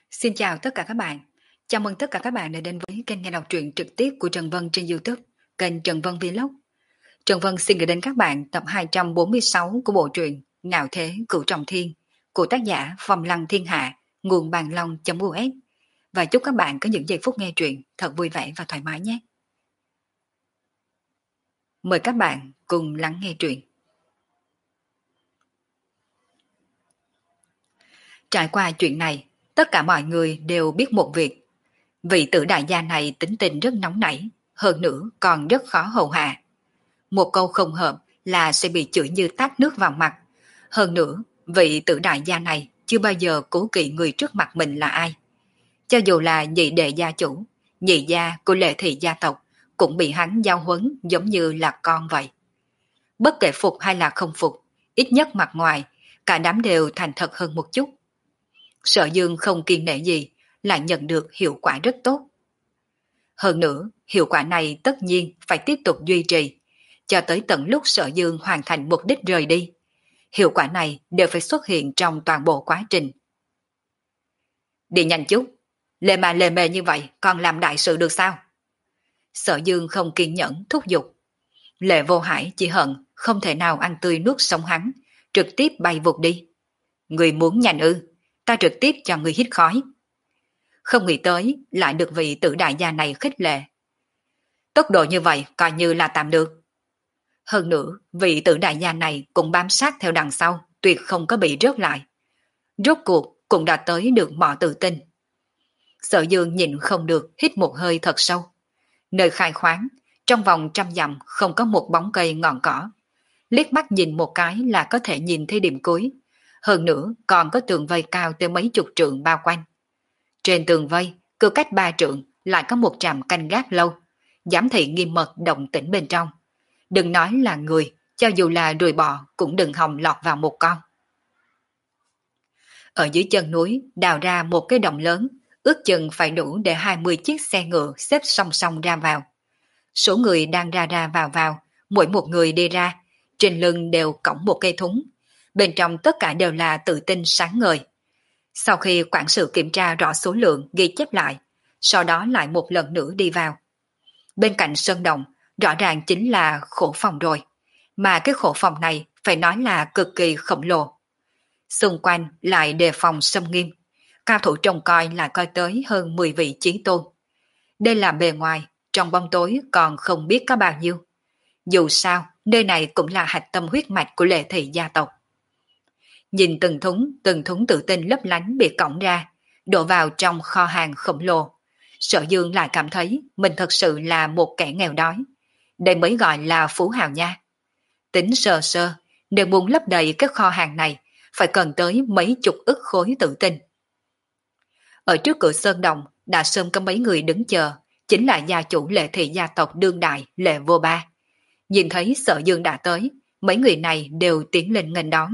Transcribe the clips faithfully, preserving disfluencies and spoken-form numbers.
Xin chào tất cả các bạn. Chào mừng tất cả các bạn đã đến với kênh nghe đọc truyện trực tiếp của Trần Vân trên YouTube, kênh Trần Vân Vlog. Trần Vân xin gửi đến các bạn tập hai trăm bốn mươi sáu của bộ truyện Ngạo Thế Cửu Trọng Thiên của tác giả Phong Lăng Thiên Hạ, nguồn bàn long.us. Và chúc các bạn có những giây phút nghe truyện thật vui vẻ và thoải mái nhé. Mời các bạn cùng lắng nghe truyện. Trải qua chuyện này, tất cả mọi người đều biết một việc. Vị tử đại gia này tính tình rất nóng nảy, hơn nữa còn rất khó hầu hạ. Một câu không hợp là sẽ bị chửi như tát nước vào mặt. Hơn nữa, vị tử đại gia này chưa bao giờ cố kỵ người trước mặt mình là ai. Cho dù là nhị đệ gia chủ, nhị gia của Lệ Thị gia tộc cũng bị hắn giao huấn giống như là con vậy. Bất kể phục hay là không phục, ít nhất mặt ngoài, cả đám đều thành thật hơn một chút. Sở Dương không kiên nể gì, lại nhận được hiệu quả rất tốt. Hơn nữa, hiệu quả này tất nhiên phải tiếp tục duy trì, cho tới tận lúc Sở Dương hoàn thành mục đích rời đi. Hiệu quả này đều phải xuất hiện trong toàn bộ quá trình. Đi nhanh chút, lề mà lề mề như vậy còn làm đại sự được sao? Sở Dương không kiên nhẫn thúc giục. Lệ Vô Hải chỉ hận không thể nào ăn tươi nuốt sống hắn, trực tiếp bay vụt đi. Người muốn nhanh ư, ta trực tiếp cho người hít khói. Không nghĩ tới lại được vị tử đại gia này khích lệ. Tốc độ như vậy coi như là tạm được. Hơn nữa, vị tử đại gia này cũng bám sát theo đằng sau, tuyệt không có bị rớt lại. Rốt cuộc cũng đã tới được mỏ tự tin. Sở Dương nhìn không được, hít một hơi thật sâu. Nơi khai khoáng, trong vòng trăm dặm không có một bóng cây ngọn cỏ. Liếc mắt nhìn một cái là có thể nhìn thấy điểm cuối. Hơn nữa còn có tường vây cao tới mấy chục trượng bao quanh. Trên tường vây, cứ cách ba trượng lại có một trạm canh gác lâu, giám thị nghiêm mật động tĩnh bên trong. Đừng nói là người, cho dù là ruồi bò cũng đừng hòng lọt vào một con. Ở dưới chân núi đào ra một cái động lớn, ước chừng phải đủ để hai mươi chiếc xe ngựa xếp song song ra vào. Số người đang ra ra vào vào, mỗi một người đi ra, trên lưng đều cõng một cây thúng. Bên trong tất cả đều là tự tin sáng ngời. Sau khi quản sự kiểm tra rõ số lượng ghi chép lại, sau đó lại một lần nữa đi vào. Bên cạnh sơn động, rõ ràng chính là khổ phòng rồi. Mà cái khổ phòng này phải nói là cực kỳ khổng lồ. Xung quanh lại đề phòng xâm nghiêm. Cao thủ trông coi lại coi tới hơn mười vị chí tôn. Đây là bề ngoài, trong bóng tối còn không biết có bao nhiêu. Dù sao, nơi này cũng là hạch tâm huyết mạch của Lệ Thị gia tộc. Nhìn từng thúng, từng thúng tự tin lấp lánh bị cõng ra, đổ vào trong kho hàng khổng lồ. Sở Dương lại cảm thấy mình thật sự là một kẻ nghèo đói. Đây mới gọi là phú hào nha. Tính sơ sơ, nếu muốn lấp đầy cái kho hàng này, phải cần tới mấy chục ức khối tự tin. Ở trước cửa sơn động, đã sớm có mấy người đứng chờ, chính là gia chủ Lệ Thị gia tộc đương đại Lệ Vô Ba. Nhìn thấy Sở Dương đã tới, mấy người này đều tiến lên nghênh đón.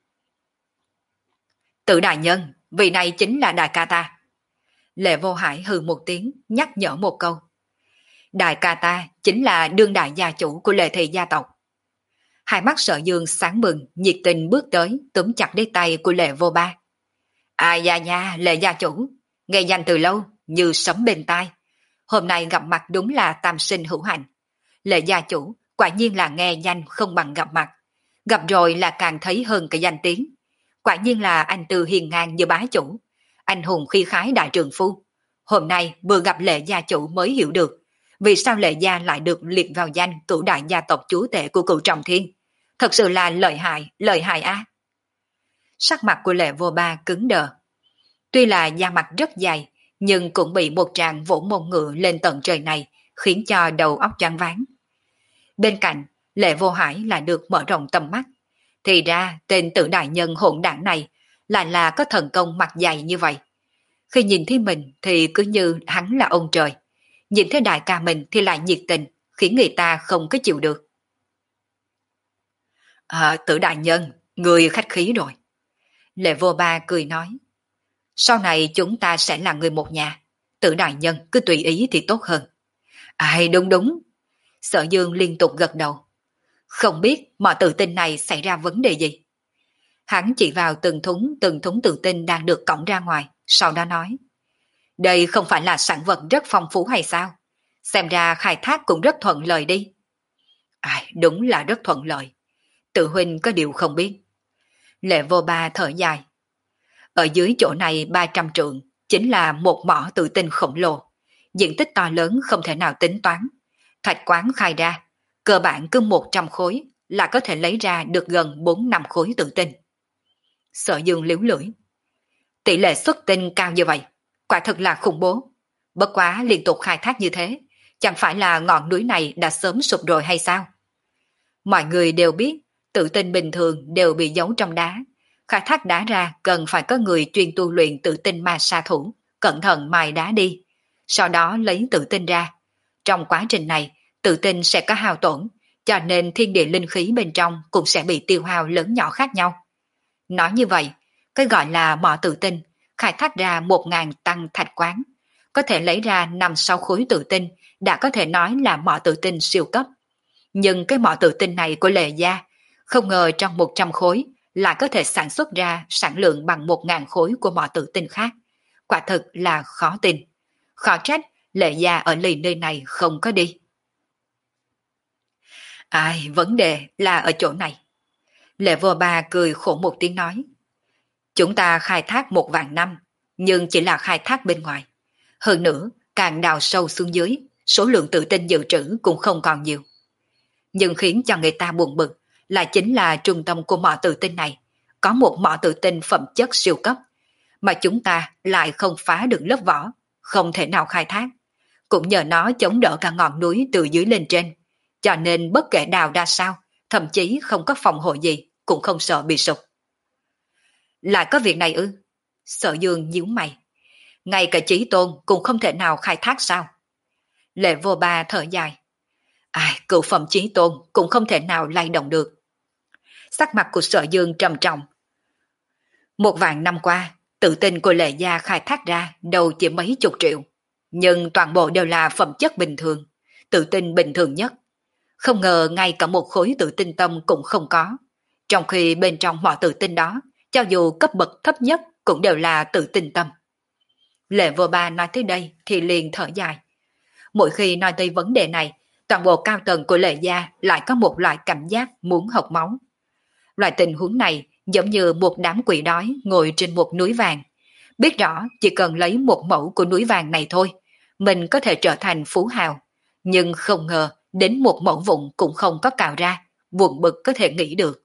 Tự đại nhân, vị này chính là đại ca ta. Lệ Vô Hải hừ một tiếng, nhắc nhở một câu. Đại ca ta chính là đương đại gia chủ của Lệ Thị gia tộc. Hai mắt Sở Dương sáng mừng, nhiệt tình bước tới, túm chặt lấy tay của Lệ Vô Ba. Ai da nha, Lệ gia chủ, nghe danh từ lâu, như sấm bên tai. Hôm nay gặp mặt đúng là tam sinh hữu hạnh. Lệ gia chủ, quả nhiên là nghe danh không bằng gặp mặt. Gặp rồi là càng thấy hơn cái danh tiếng. Quả nhiên là anh tư hiền ngang như bá chủ. Anh hùng khi khái đại trường phu. Hôm nay vừa gặp Lệ gia chủ mới hiểu được vì sao Lệ gia lại được liệt vào danh cửu đại gia tộc chúa tể của Cửu Trọng Thiên. Thật sự là lợi hại, lợi hại á. Sắc mặt của Lệ Vô Ba cứng đờ. Tuy là da mặt rất dày, nhưng cũng bị một tràng vỗ mông ngựa lên tận trời này, khiến cho đầu óc choáng váng. Bên cạnh, Lệ Vô Hải lại được mở rộng tầm mắt. Thì ra tên tử đại nhân hỗn đảng này lại là có thần công mặt dày như vậy. Khi nhìn thấy mình thì cứ như hắn là ông trời. Nhìn thấy đại ca mình thì lại nhiệt tình, khiến người ta không có chịu được. À, tử đại nhân, người khách khí rồi. Lệ Vô Ba cười nói. Sau này chúng ta sẽ là người một nhà. Tử đại nhân cứ tùy ý thì tốt hơn. Ai đúng đúng. Sở Dương liên tục gật đầu. Không biết mọi tự tin này xảy ra vấn đề gì. Hắn chỉ vào từng thúng từng thúng tự tin đang được cõng ra ngoài, sau đó nói, đây không phải là sản vật rất phong phú hay sao? Xem ra khai thác cũng rất thuận lợi đi. Ai, đúng là rất thuận lợi. Tự huynh có điều không biết. Lệ Vô Ba thở dài. Ở dưới chỗ này ba trăm trượng, chính là một mỏ tự tinh khổng lồ. Diện tích to lớn không thể nào tính toán. Thạch quán khai ra, cơ bản cứ một trăm khối là có thể lấy ra được gần bốn năm khối tự tinh. Sở Dương liếu lưỡi. Tỷ lệ xuất tinh cao như vậy, quả thực là khủng bố. Bất quá liên tục khai thác như thế, chẳng phải là ngọn núi này đã sớm sụp rồi hay sao? Mọi người đều biết, tự tinh bình thường đều bị giấu trong đá. Khai thác đá ra cần phải có người chuyên tu luyện tự tinh ma sa thủ, cẩn thận mài đá đi. Sau đó lấy tự tinh ra. Trong quá trình này, tự tinh sẽ có hao tổn, cho nên thiên địa linh khí bên trong cũng sẽ bị tiêu hao lớn nhỏ khác nhau. Nói như vậy, cái gọi là mỏ tự tinh, khai thác ra một ngàn tăng thạch quán, có thể lấy ra năm sáu khối tự tinh, đã có thể nói là mỏ tự tinh siêu cấp. Nhưng cái mỏ tự tinh này của Lệ Gia, không ngờ trong một trăm khối lại có thể sản xuất ra sản lượng bằng một ngàn khối của mỏ tự tinh khác. Quả thực là khó tin. Khó trách Lệ Gia ở lì nơi này không có đi. Ai, vấn đề là ở chỗ này. Lệ Vô Ba cười khổ một tiếng nói. Chúng ta khai thác một vạn năm, nhưng chỉ là khai thác bên ngoài. Hơn nữa, càng đào sâu xuống dưới, số lượng tự tinh dự trữ cũng không còn nhiều. Nhưng khiến cho người ta buồn bực là chính là trung tâm của mỏ tự tinh này, có một mỏ tự tinh phẩm chất siêu cấp, mà chúng ta lại không phá được lớp vỏ, không thể nào khai thác. Cũng nhờ nó chống đỡ cả ngọn núi từ dưới lên trên, cho nên bất kể đào ra sao, thậm chí không có phòng hộ gì, cũng không sợ bị sụp. Lại có việc này ư? Sở Dương nhíu mày. Ngay cả Chí Tôn cũng không thể nào khai thác sao? Lệ Vô Ba thở dài. Ai, cựu phẩm Chí Tôn cũng không thể nào lay động được. Sắc mặt của Sở Dương trầm trọng. Một vạn năm qua, tự tin của Lệ Gia khai thác ra đâu chỉ mấy chục triệu, nhưng toàn bộ đều là phẩm chất bình thường, tự tin bình thường nhất. Không ngờ ngay cả một khối tự tinh tâm cũng không có, trong khi bên trong mọi tự tinh đó, cho dù cấp bậc thấp nhất cũng đều là tự tinh tâm. Lệ Vô Ba nói tới đây thì liền thở dài. Mỗi khi nói tới vấn đề này, toàn bộ cao tầng của Lệ Gia lại có một loại cảm giác muốn học máu. Loại tình huống này giống như một đám quỷ đói ngồi trên một núi vàng. Biết rõ chỉ cần lấy một mẫu của núi vàng này thôi, mình có thể trở thành phú hào. Nhưng không ngờ đến một mẫu vụn cũng không có cào ra, buồn bực có thể nghĩ được.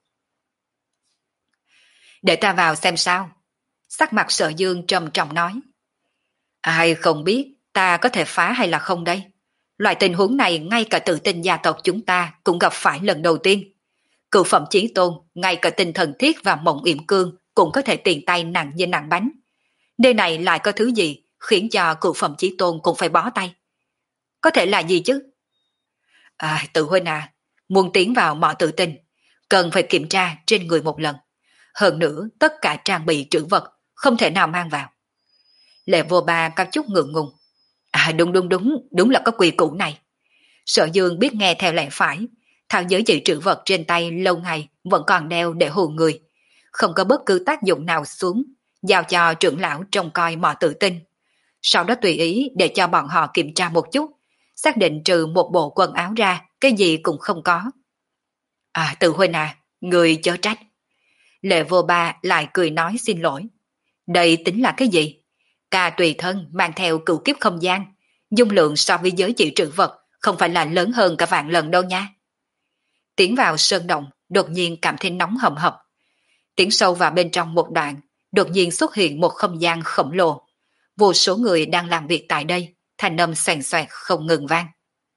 Để ta vào xem sao. Sắc mặt Sở Dương trầm trọng nói. Ai không biết ta có thể phá hay là không đây? Loại tình huống này ngay cả tự tin gia tộc chúng ta cũng gặp phải lần đầu tiên. Cựu phẩm Chí Tôn, ngay cả tinh thần thiết và mộng yểm cương cũng có thể tiền tay nặng như nặng bánh. Nơi này lại có thứ gì khiến cho cựu phẩm Chí Tôn cũng phải bó tay? Có thể là gì chứ? À, tự huynh à, muốn tiến vào mỏ tự tin, cần phải kiểm tra trên người một lần. Hơn nữa, tất cả trang bị trữ vật không thể nào mang vào. Lệ Vô Ba có chút ngượng ngùng. À đúng đúng đúng, đúng là có quy củ này. Sở Dương biết nghe theo lẽ phải, thao giới dự trữ vật trên tay lâu ngày vẫn còn đeo để hù người. Không có bất cứ tác dụng nào xuống, giao cho trưởng lão trông coi mỏ tự tinh. Sau đó tùy ý để cho bọn họ kiểm tra một chút, xác định trừ một bộ quần áo ra, cái gì cũng không có. À tự huynh à, người chớ trách. Lệ Vô Ba lại cười nói xin lỗi. Đây tính là cái gì? Ca tùy thân mang theo cửu kiếp không gian, dung lượng so với giới chỉ trữ vật không phải là lớn hơn cả vạn lần đâu nha. Tiến vào sơn động, đột nhiên cảm thấy nóng hầm hập. Tiến sâu vào bên trong một đoạn, đột nhiên xuất hiện một không gian khổng lồ. Vô số người đang làm việc tại đây, thanh âm xoèn xoẹt không ngừng vang.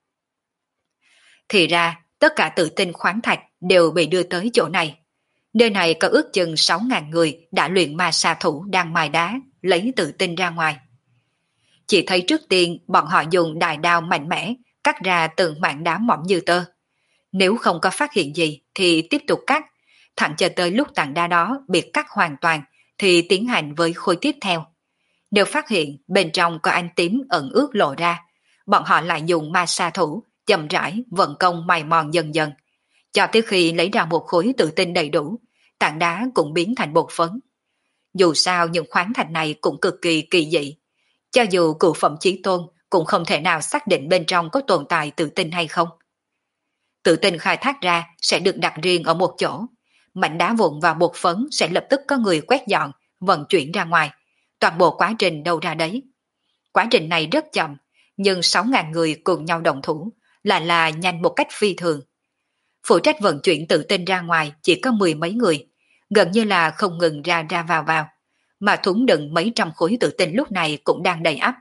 Thì ra, tất cả tự tinh khoáng thạch đều bị đưa tới chỗ này. Nơi này có ước chừng sáu ngàn người đã luyện ma sa thủ đang mài đá, lấy tự tinh ra ngoài. Chỉ thấy trước tiên bọn họ dùng đại đao mạnh mẽ, cắt ra từng mảng đá mỏng như tơ. Nếu không có phát hiện gì thì tiếp tục cắt, thẳng cho tới lúc tảng đá đó bị cắt hoàn toàn thì tiến hành với khối tiếp theo. Nếu phát hiện bên trong có ánh tím ẩn ướt lộ ra, bọn họ lại dùng ma sa thủ chậm rãi vận công mài mòn dần dần, cho tới khi lấy ra một khối tự tinh đầy đủ, tảng đá cũng biến thành bột phấn. Dù sao những khoáng thạch này cũng cực kỳ kỳ dị. Cho dù cửu phẩm chí tôn cũng không thể nào xác định bên trong có tồn tại tự tinh hay không. Tự tinh khai thác ra sẽ được đặt riêng ở một chỗ. Mảnh đá vụn và bột phấn sẽ lập tức có người quét dọn, vận chuyển ra ngoài. Toàn bộ quá trình đâu ra đấy. Quá trình này rất chậm, nhưng sáu ngàn người cùng nhau đồng thủ là là nhanh một cách phi thường. Phụ trách vận chuyển tự tinh ra ngoài chỉ có mười mấy người, gần như là không ngừng ra ra vào vào, mà thúng đựng mấy trăm khối tự tinh lúc này cũng đang đầy ắp.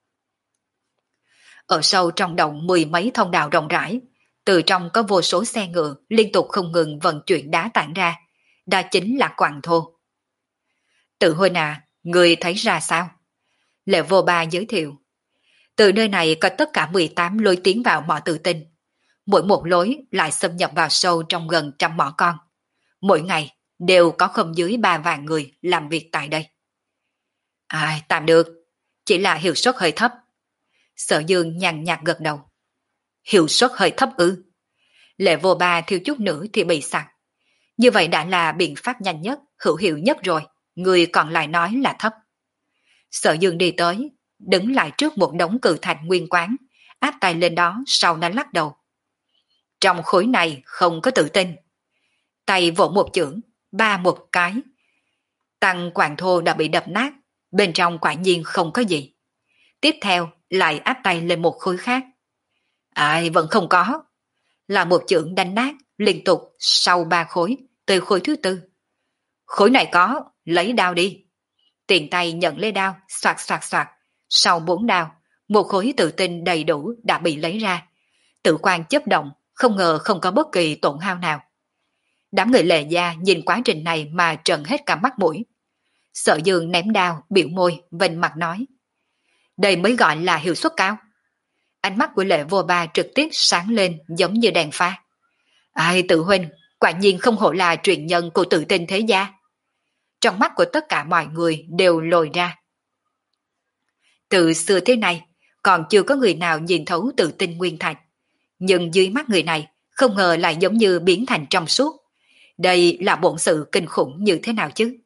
Ở sâu trong động mười mấy thông đạo rộng rãi, từ trong có vô số xe ngựa liên tục không ngừng vận chuyển đá tản ra, đó chính là quặng thô. Tự huynh à, người thấy ra sao? Lệ Vô Ba giới thiệu. Từ nơi này có tất cả mười tám lối tiến vào mỏ tự tinh. Mỗi một lối lại xâm nhập vào sâu trong gần trăm mỏ con. Mỗi ngày đều có không dưới ba vạn người làm việc tại đây. Ai, tạm được, chỉ là hiệu suất hơi thấp. Sở Dương nhàn nhạt gật đầu. Hiệu suất hơi thấp ư? Lệ Vô Ba thiếu chút nữa thì bị sặc. Như vậy đã là biện pháp nhanh nhất, hữu hiệu nhất rồi, người còn lại nói là thấp. Sở Dương đi tới, đứng lại trước một đống cự thạch nguyên quán, áp tay lên đó sau nó lắc đầu. Trong khối này không có tự tin. Tay vỗ một chưởng, ba một cái. Tăng quạng thô đã bị đập nát, bên trong quả nhiên không có gì. Tiếp theo lại áp tay lên một khối khác. Ai vẫn không có. Là một chưởng đánh nát liên tục sau ba khối, từ khối thứ tư. Khối này có, lấy đao đi. Tiền tay nhận lấy đao, soạt soạt soạt. Sau bốn đao, một khối tự tinh đầy đủ đã bị lấy ra. Tự quan chớp động, không ngờ không có bất kỳ tổn hao nào. Đám người Lệ Gia nhìn quá trình này mà trợn hết cả mắt mũi. Sở Dương ném đao, biểu môi, vênh mặt nói. Đây mới gọi là hiệu suất cao. Ánh mắt của Lệ Vô Ba trực tiếp sáng lên giống như đèn pha. Ai tự huynh, quả nhiên không hổ là truyền nhân của tự tinh thế gia. Trong mắt của tất cả mọi người đều lồi ra. Từ xưa thế này, còn chưa có người nào nhìn thấu tự tinh nguyên thạch. Nhưng dưới mắt người này, không ngờ lại giống như biến thành trong suốt. Đây là bổn sự kinh khủng như thế nào chứ?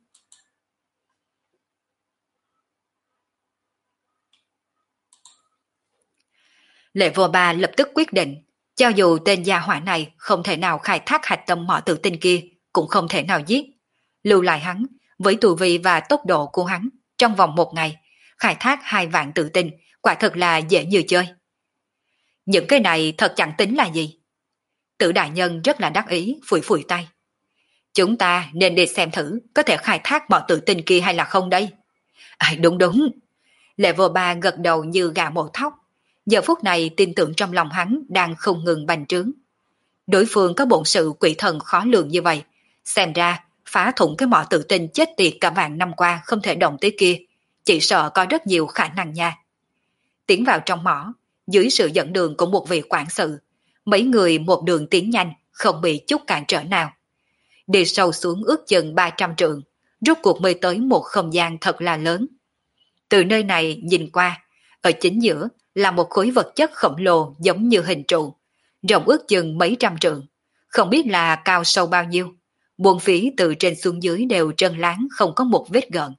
Lệ Vô Ba lập tức quyết định, cho dù tên gia hỏa này không thể nào khai thác hạch tâm mỏ tự tinh kia, cũng không thể nào giết. Lưu lại hắn, với tu vi và tốc độ của hắn, trong vòng một ngày, khai thác hai vạn tự tinh, quả thật là dễ như chơi. Những cái này thật chẳng tính là gì. Tử đại nhân rất là đắc ý, phủi phủi tay. Chúng ta nên đi xem thử có thể khai thác mỏ tự tinh kia hay là không đây. À, đúng đúng. Lệ Vô Ba gật đầu như gà mổ thóc. Giờ phút này tin tưởng trong lòng hắn đang không ngừng bành trướng. Đối phương có bổn sự quỷ thần khó lường như vậy. Xem ra phá thủng cái mỏ tự tinh chết tiệt cả vạn năm qua không thể động tới kia. Chỉ sợ có rất nhiều khả năng nha. Tiến vào trong mỏ, dưới sự dẫn đường của một vị quản sự, mấy người một đường tiến nhanh, không bị chút cản trở nào. Đi sâu xuống ước chừng ba trăm trượng, rốt cuộc mới tới một không gian thật là lớn. Từ nơi này nhìn qua, ở chính giữa là một khối vật chất khổng lồ giống như hình trụ, rộng ước chừng mấy trăm trượng, không biết là cao sâu bao nhiêu. Buông phí từ trên xuống dưới đều trơn láng không có một vết gợn.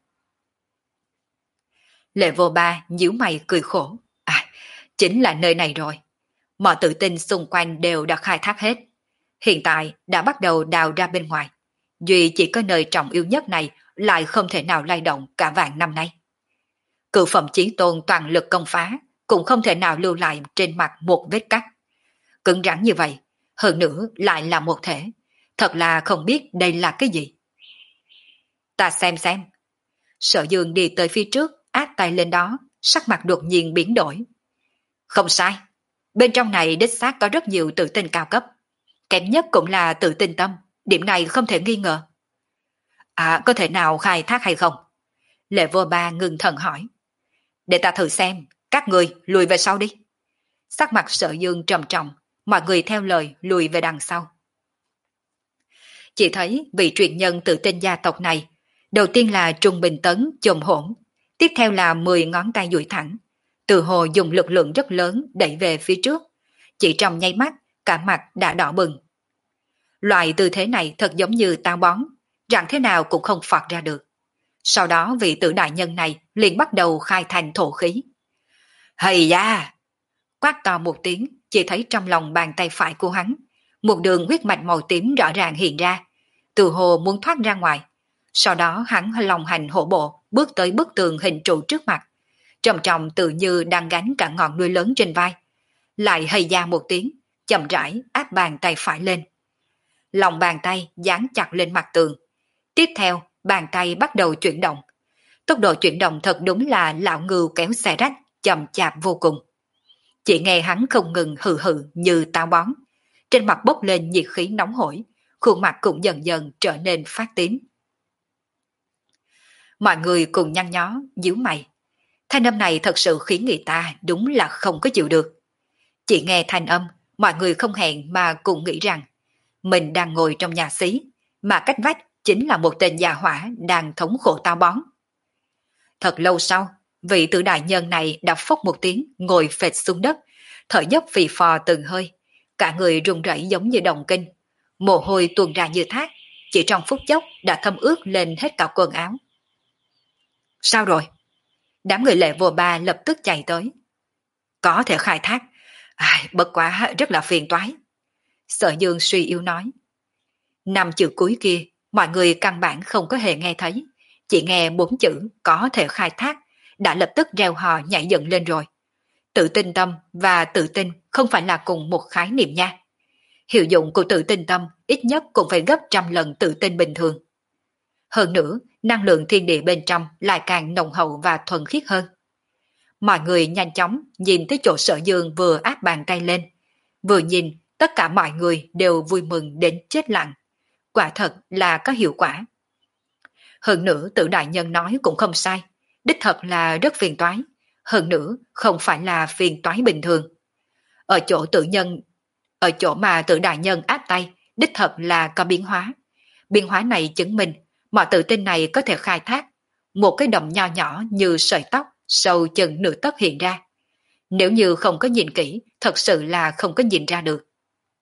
Lệ Vô Ba nhíu mày cười khổ. À, chính là nơi này rồi. Mọi tự tin xung quanh đều đã khai thác hết. Hiện tại đã bắt đầu đào ra bên ngoài. Duy chỉ có nơi trọng yếu nhất này lại không thể nào lay động cả vạn năm nay. Cự phẩm chí tôn toàn lực công phá, cũng không thể nào lưu lại trên mặt một vết cắt. Cứng rắn như vậy, hơn nữa lại là một thể. Thật là không biết đây là cái gì. Ta xem xem. Sở Dương đi tới phía trước, áp tay lên đó, sắc mặt đột nhiên biến đổi. Không sai. Bên trong này đích xác có rất nhiều tự tin cao cấp. Kém nhất cũng là tự tin tâm, điểm này không thể nghi ngờ. À, có thể nào khai thác hay không? Lệ Vô Ba ngừng thần hỏi. Để ta thử xem, các người lùi về sau đi. Sắc mặt Sở Dương trầm trọng, mọi người theo lời lùi về đằng sau. Chỉ thấy vị truyền nhân tự tin gia tộc này, đầu tiên là Trung Bình Tấn chồm hổn, tiếp theo là mười ngón tay duỗi thẳng, từ hồ dùng lực lượng rất lớn đẩy về phía trước, chỉ trong nháy mắt cả mặt đã đỏ bừng. Loại tư thế này thật giống như táo bón, rằng thế nào cũng không phọt ra được. Sau đó vị tử đại nhân này liền bắt đầu khai thành thổ khí. Hầy da! Quát to một tiếng, chỉ thấy trong lòng bàn tay phải của hắn, một đường huyết mạch màu tím rõ ràng hiện ra, từ hồ muốn thoát ra ngoài. Sau đó hắn lòng hành hổ bộ, bước tới bức tường hình trụ trước mặt, trầm trọng tự như đang gánh cả ngọn núi lớn trên vai. Lại hầy da một tiếng, chậm rãi áp bàn tay phải lên. Lòng bàn tay dán chặt lên mặt tường. Tiếp theo, bàn tay bắt đầu chuyển động. Tốc độ chuyển động thật đúng là lão ngưu kéo xe rách, chậm chạp vô cùng. Chỉ nghe hắn không ngừng hừ hừ như táo bón. Trên mặt bốc lên nhiệt khí nóng hổi, khuôn mặt cũng dần dần trở nên phát tím. Mọi người cùng nhăn nhó, nhíu mày. Thanh âm này thật sự khiến người ta đúng là không có chịu được. Chỉ nghe thanh âm, mọi người không hẹn mà cùng nghĩ rằng mình đang ngồi trong nhà xí, mà cách vách chính là một tên già hỏa đang thống khổ táo bón. Thật lâu sau, vị tử đại nhân này đã phốc một tiếng ngồi phệt xuống đất, thở dốc phì phò từng hơi, cả người run rẩy giống như động kinh, mồ hôi tuôn ra như thác, chỉ trong phút chốc đã thấm ướt lên hết cả quần áo. Sao rồi? Đám người Lệ Vô Ba lập tức chạy tới. Có thể khai thác, à, bất quá rất là phiền toái. Sở Dương suy yếu nói. Năm chữ cuối kia, mọi người căn bản không có hề nghe thấy, chỉ nghe bốn chữ có thể khai thác, đã lập tức reo hò nhảy dựng lên rồi. Tự tin tâm và tự tin không phải là cùng một khái niệm nha. Hiệu dụng của tự tin tâm ít nhất cũng phải gấp trăm lần tự tin bình thường. Hơn nữa, năng lượng thiên địa bên trong lại càng nồng hậu và thuần khiết hơn. Mọi người nhanh chóng nhìn tới chỗ Sở Dương vừa áp bàn tay lên. Vừa nhìn, tất cả mọi người đều vui mừng đến chết lặng. Quả thật là có hiệu quả. Hơn nữa Tử đại nhân nói cũng không sai. Đích thật là rất phiền toái. Hơn nữa không phải là phiền toái bình thường. Ở chỗ tự nhân, ở chỗ mà Tử đại nhân áp tay, đích thật là có biến hóa. Biến hóa này chứng minh mọi tự tin này có thể khai thác. Một cái động nho nhỏ như sợi tóc, sâu chừng nửa tấc hiện ra. Nếu như không có nhìn kỹ, thật sự là không có nhìn ra được.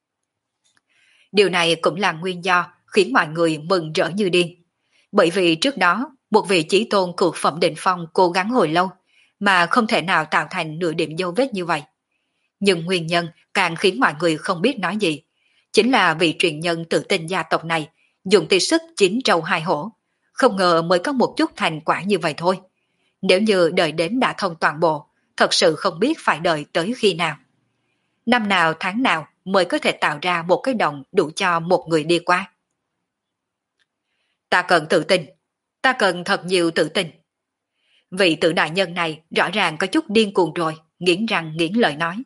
Điều này cũng là nguyên do khiến mọi người mừng rỡ như điên. Bởi vì trước đó, một vị chí tôn cực phẩm đỉnh phong cố gắng hồi lâu, mà không thể nào tạo thành nửa điểm dấu vết như vậy. Nhưng nguyên nhân càng khiến mọi người không biết nói gì, chính là vị truyền nhân tự tin gia tộc này dùng tỷ sức chín trâu hai hổ, không ngờ mới có một chút thành quả như vậy thôi. Nếu như đợi đến đã thông toàn bộ, thật sự không biết phải đợi tới khi nào. Năm nào tháng nào mới có thể tạo ra một cái động đủ cho một người đi qua. Ta cần tự tin, ta cần thật nhiều tự tin. Vị Tử đại nhân này rõ ràng có chút điên cuồng rồi, nghiến răng nghiến lợi nói.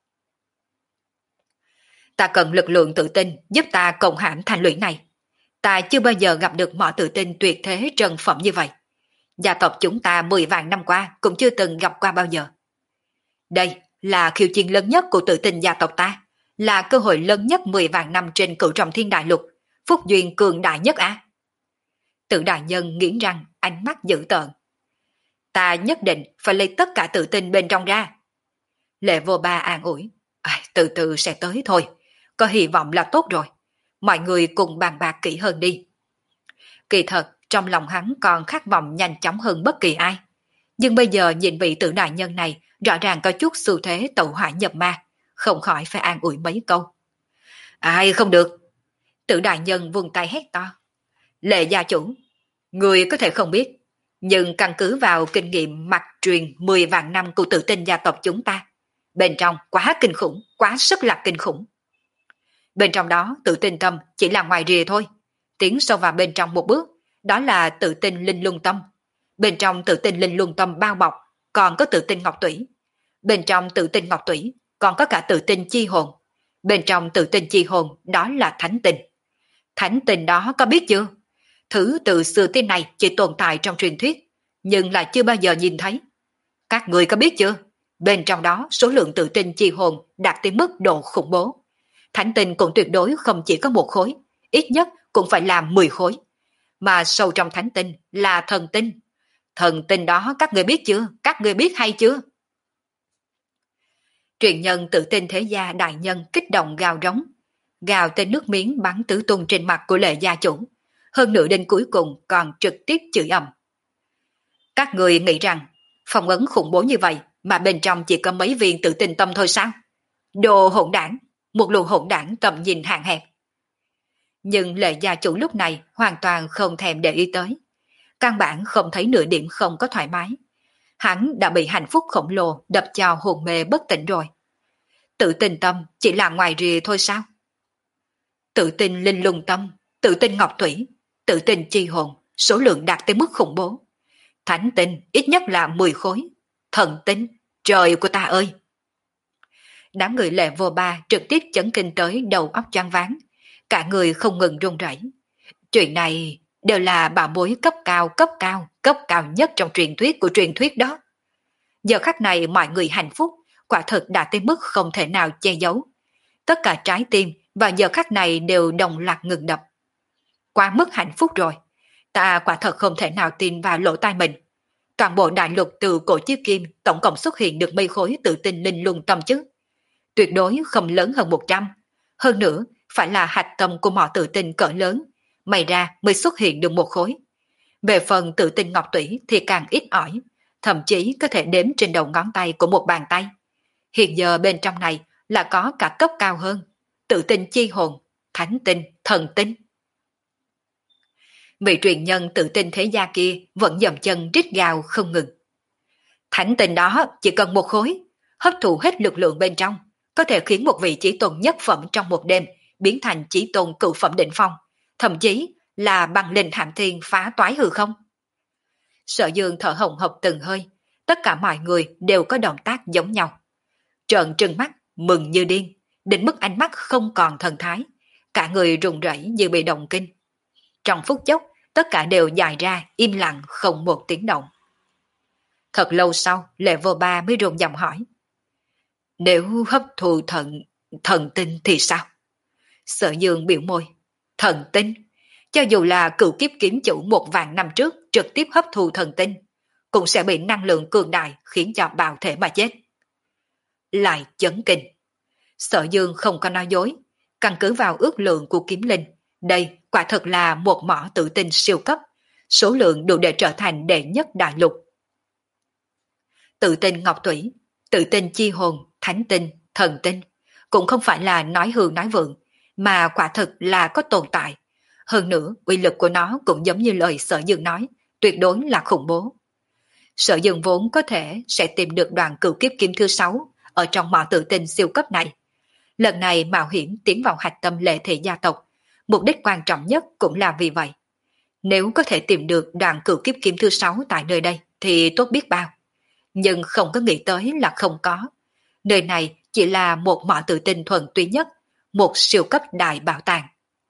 Ta cần lực lượng tự tin giúp ta cộng hãm thành lũy này. Ta chưa bao giờ gặp được mỏ tự tin tuyệt thế trần phẩm như vậy. Gia tộc chúng ta mười vạn năm qua cũng chưa từng gặp qua bao giờ. Đây là khiêu chiến lớn nhất của tự tin gia tộc ta, là cơ hội lớn nhất mười vạn năm trên cửu trọng thiên đại lục, phúc duyên cường đại nhất á. Tử đại nhân nghiến răng, ánh mắt dữ tợn. Ta nhất định phải lấy tất cả tự tin bên trong ra. Lệ Vô Ba an ủi. À, từ từ sẽ tới thôi, có hy vọng là tốt rồi. Mọi người cùng bàn bạc kỹ hơn đi. Kỳ thật, trong lòng hắn còn khát vọng nhanh chóng hơn bất kỳ ai. Nhưng bây giờ nhìn vị Tử đại nhân này rõ ràng có chút xu thế tẩu hỏa nhập ma, không khỏi phải an ủi mấy câu. Ai không được. Tử đại nhân vung tay hét to. Lệ gia chủ, người có thể không biết, nhưng căn cứ vào kinh nghiệm mặt truyền mười vạn năm của tự tin gia tộc chúng ta, bên trong quá kinh khủng, quá sức là kinh khủng. Bên trong đó tự tin tâm chỉ là ngoài rìa thôi. Tiến sâu vào bên trong một bước, đó là tự tin linh lung tâm. Bên trong tự tin linh lung tâm bao bọc, còn có tự tin ngọc tủy. Bên trong tự tin ngọc tủy, còn có cả tự tin chi hồn. Bên trong tự tin chi hồn, đó là thánh tình. Thánh tình đó có biết chưa? Thứ từ xưa tới nay chỉ tồn tại trong truyền thuyết, nhưng là chưa bao giờ nhìn thấy. Các người có biết chưa? Bên trong đó số lượng tự tin chi hồn đạt tới mức độ khủng bố. Thánh tình cũng tuyệt đối không chỉ có một khối, ít nhất cũng phải là mười khối. Mà sâu trong thánh tinh là thần tinh. Thần tinh đó các người biết chưa? Các người biết hay chưa? Truyền nhân tự tin thế gia đại nhân kích động gào rống. Gào tên nước miếng bắn tứ tung trên mặt của Lệ gia chủ. Hơn nữa đến cuối cùng còn trực tiếp chửi ầm. Các người nghĩ rằng phong ấn khủng bố như vậy mà bên trong chỉ có mấy viên tự tin tâm thôi sao? Đồ hỗn đảng, một luồng hỗn đảng tầm nhìn hạn hẹp. Nhưng Lệ gia chủ lúc này hoàn toàn không thèm để ý tới. Căn bản không thấy nửa điểm không có thoải mái. Hắn đã bị hạnh phúc khổng lồ đập cho hồn mê bất tỉnh rồi. Tự tin tâm chỉ là ngoài rìa thôi sao? Tự tin linh lung tâm, tự tin ngọc thủy, tự tin chi hồn, số lượng đạt tới mức khủng bố. Thánh tinh ít nhất là mười khối. Thần tinh, trời của ta ơi! Đám người Lệ Vô Ba trực tiếp chấn kinh tới đầu óc choáng váng, cả người không ngừng run rẩy. Chuyện này đều là bảo bối cấp cao, cấp cao, cấp cao nhất trong truyền thuyết của truyền thuyết đó. Giờ khắc này mọi người hạnh phúc, quả thực đã tới mức không thể nào che giấu. Tất cả trái tim vào giờ khắc này đều đồng loạt ngừng đập. Quá mức hạnh phúc rồi, ta quả thật không thể nào tin vào lỗ tai mình. Toàn bộ đại lục từ cổ chí kim tổng cộng xuất hiện được mấy khối tự tin linh luân tâm chứ. Tuyệt đối không lớn hơn một trăm. Hơn nữa, phải là hạch tâm của mọi tự tin cỡ lớn, may ra mới xuất hiện được một khối. Về phần tự tin ngọc tủy thì càng ít ỏi, thậm chí có thể đếm trên đầu ngón tay của một bàn tay. Hiện giờ bên trong này là có cả cấp cao hơn, tự tin chi hồn, thánh tinh, thần tinh. Vị truyền nhân tự tin thế gia kia vẫn dậm chân rít gào không ngừng. Thánh tinh đó chỉ cần một khối, hấp thụ hết lực lượng bên trong, có thể khiến một vị chí tôn nhất phẩm trong một đêm biến thành chí tôn cửu phẩm đỉnh phong, thậm chí là bằng linh hàm thiên phá toái hư không. Sở Dương thở hồng hộc từng hơi, tất cả mọi người đều có động tác giống nhau. Trợn trừng mắt, mừng như điên, đến mức ánh mắt không còn thần thái, cả người run rẩy như bị động kinh. Trong phút chốc, tất cả đều dài ra, im lặng không một tiếng động. Thật lâu sau, Lệ Vô Ba mới run giọng hỏi. Nếu hấp thụ thần, thần tinh thì sao? Sở Dương biểu môi. Thần tinh? Cho dù là cựu kiếp kiếm chủ một vạn năm trước trực tiếp hấp thụ thần tinh, cũng sẽ bị năng lượng cường đại khiến cho bạo thể mà chết. Lại chấn kinh. Sở Dương không có nói dối, căn cứ vào ước lượng của kiếm linh, đây quả thật là một mỏ tự tin siêu cấp, số lượng đủ để trở thành đệ nhất đại lục. Tự tin ngọc thủy, tự tin chi hồn, thánh tinh, thần tinh, cũng không phải là nói hư nói vượng, mà quả thực là có tồn tại. Hơn nữa, uy lực của nó cũng giống như lời Sở Dương nói, tuyệt đối là khủng bố. Sở Dương vốn có thể sẽ tìm được đoàn cửu kiếp kiếm thứ sáu ở trong mỏ tự tin siêu cấp này. Lần này mạo hiểm tiến vào hạch tâm Lệ Thị gia tộc, mục đích quan trọng nhất cũng là vì vậy. Nếu có thể tìm được đoàn cửu kiếp kiếm thứ sáu tại nơi đây thì tốt biết bao. Nhưng không có nghĩ tới là không có. Nơi này chỉ là một mỏ tự tin thuần túy nhất, một siêu cấp đại bảo tàng.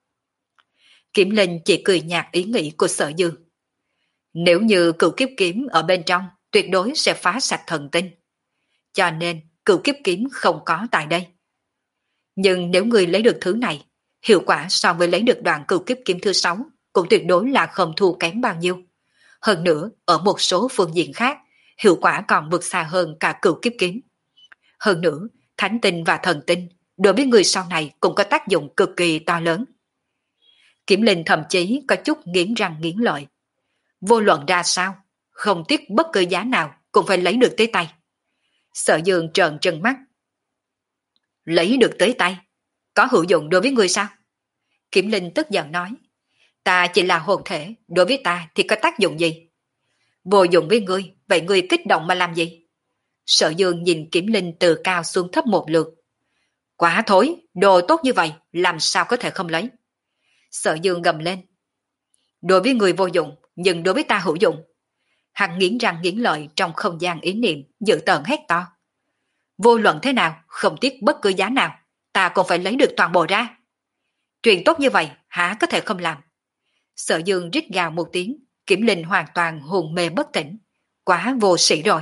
Kiếm Linh chỉ cười nhạt ý nghĩ của Sở Dương. Nếu như cửu kiếp kiếm ở bên trong, tuyệt đối sẽ phá sạch thần tinh. Cho nên cửu kiếp kiếm không có tại đây. Nhưng nếu người lấy được thứ này, hiệu quả so với lấy được đoạn cửu kiếp kiếm thứ sáu cũng tuyệt đối là không thua kém bao nhiêu. Hơn nữa, ở một số phương diện khác, hiệu quả còn vượt xa hơn cả cửu kiếp kiếm. Hơn nữa, thánh tinh và thần tinh đối với người sau này cũng có tác dụng cực kỳ to lớn. Kiếm Linh thậm chí có chút nghiến răng nghiến lợi. Vô luận ra sao, không tiếc bất cứ giá nào cũng phải lấy được tới tay. Sở Dương trợn trừng mắt. Lấy được tới tay? Có hữu dụng đối với người sao? Kiếm Linh tức giận nói. Ta chỉ là hồn thể, đối với ta thì có tác dụng gì? Vô dụng với ngươi, vậy ngươi kích động mà làm gì? Sở Dương nhìn Kiếm Linh từ cao xuống thấp một lượt. Quá thối, đồ tốt như vậy, làm sao có thể không lấy? Sở Dương gầm lên. Đối với người vô dụng, nhưng đối với ta hữu dụng. Hắn nghiến răng nghiến lợi trong không gian ý niệm, dự tợn hét to. Vô luận thế nào, không tiếc bất cứ giá nào, ta cũng phải lấy được toàn bộ ra. Chuyện tốt như vậy, há có thể không làm? Sở Dương rít gào một tiếng, Kiếm Linh hoàn toàn hồn mê bất tỉnh. Quá vô sĩ rồi.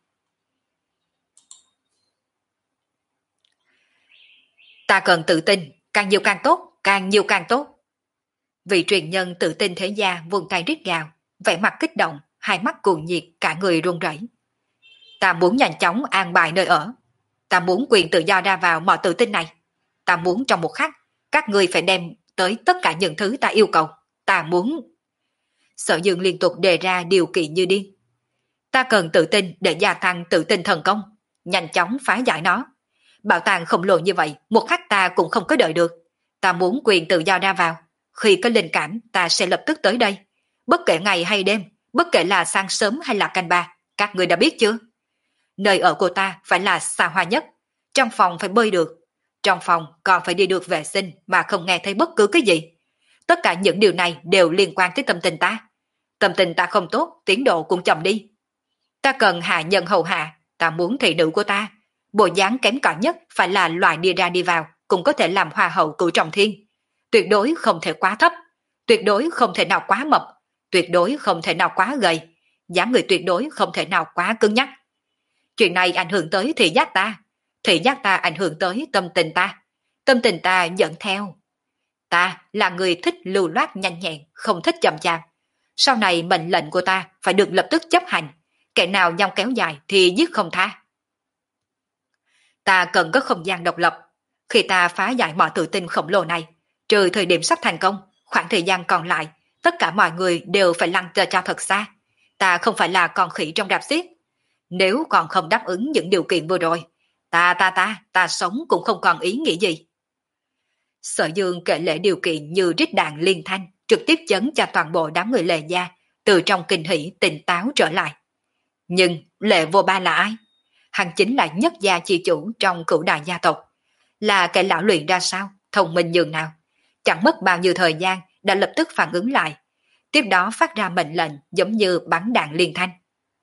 Ta cần tự tin, càng nhiều càng tốt, càng nhiều càng tốt. Vị truyền nhân tự tin thế gia vươn tay rít gào, vẻ mặt kích động, hai mắt cuồng nhiệt, cả người run rẩy. Ta muốn nhanh chóng an bài nơi ở. Ta muốn quyền tự do ra vào mọi tự tin này. Ta muốn trong một khắc, các ngươi phải đem tới tất cả những thứ ta yêu cầu. Ta muốn... Sở Dương liên tục đề ra điều kiện như điên. Ta cần tự tin để gia tăng tự tin thần công, nhanh chóng phá giải nó. Bảo tàng khổng lồ như vậy, một khắc ta cũng không có đợi được. Ta muốn quyền tự do ra vào. Khi có linh cảm, ta sẽ lập tức tới đây. Bất kể ngày hay đêm, bất kể là sáng sớm hay là canh ba, các người đã biết chưa? Nơi ở của ta phải là xa hoa nhất. Trong phòng phải bơi được. Trong phòng còn phải đi được vệ sinh mà không nghe thấy bất cứ cái gì. Tất cả những điều này đều liên quan tới tâm tình ta. Tâm tình ta không tốt, tiến độ cũng chậm đi. Ta cần hạ nhân hầu hạ, ta muốn thị nữ của ta. Bộ dáng kém cỏi nhất phải là loại đi ra đi vào, cũng có thể làm hoa hậu cửu trọng thiên. Tuyệt đối không thể quá thấp, tuyệt đối không thể nào quá mập, tuyệt đối không thể nào quá gầy, dáng người tuyệt đối không thể nào quá cứng nhắc. Chuyện này ảnh hưởng tới thị giác ta, thị giác ta ảnh hưởng tới tâm tình ta, tâm tình ta dẫn theo. Ta là người thích lưu loát nhanh nhẹn, không thích chậm chạp. Sau này mệnh lệnh của ta phải được lập tức chấp hành, kẻ nào nhong kéo dài thì giết không tha. Ta cần có không gian độc lập. Khi ta phá giải mọi tự tin khổng lồ này, trừ thời điểm sắp thành công, khoảng thời gian còn lại, tất cả mọi người đều phải lăn cho thật xa. Ta không phải là con khỉ trong rạp xiếc. Nếu còn không đáp ứng những điều kiện vừa rồi, ta ta ta, ta sống cũng không còn ý nghĩa gì. Sở Dương kể lễ điều kiện như rít đạn liên thanh, trực tiếp chấn cho toàn bộ đám người Lệ gia, từ trong kinh hỉ tỉnh táo trở lại. Nhưng Lệ Vô Ba là ai? Hắn chính là nhất gia chi chủ trong cửu đại gia tộc. Là kẻ lão luyện ra sao, thông minh nhường nào. Chẳng mất bao nhiêu thời gian đã lập tức phản ứng lại. Tiếp đó phát ra mệnh lệnh giống như bắn đạn liên thanh.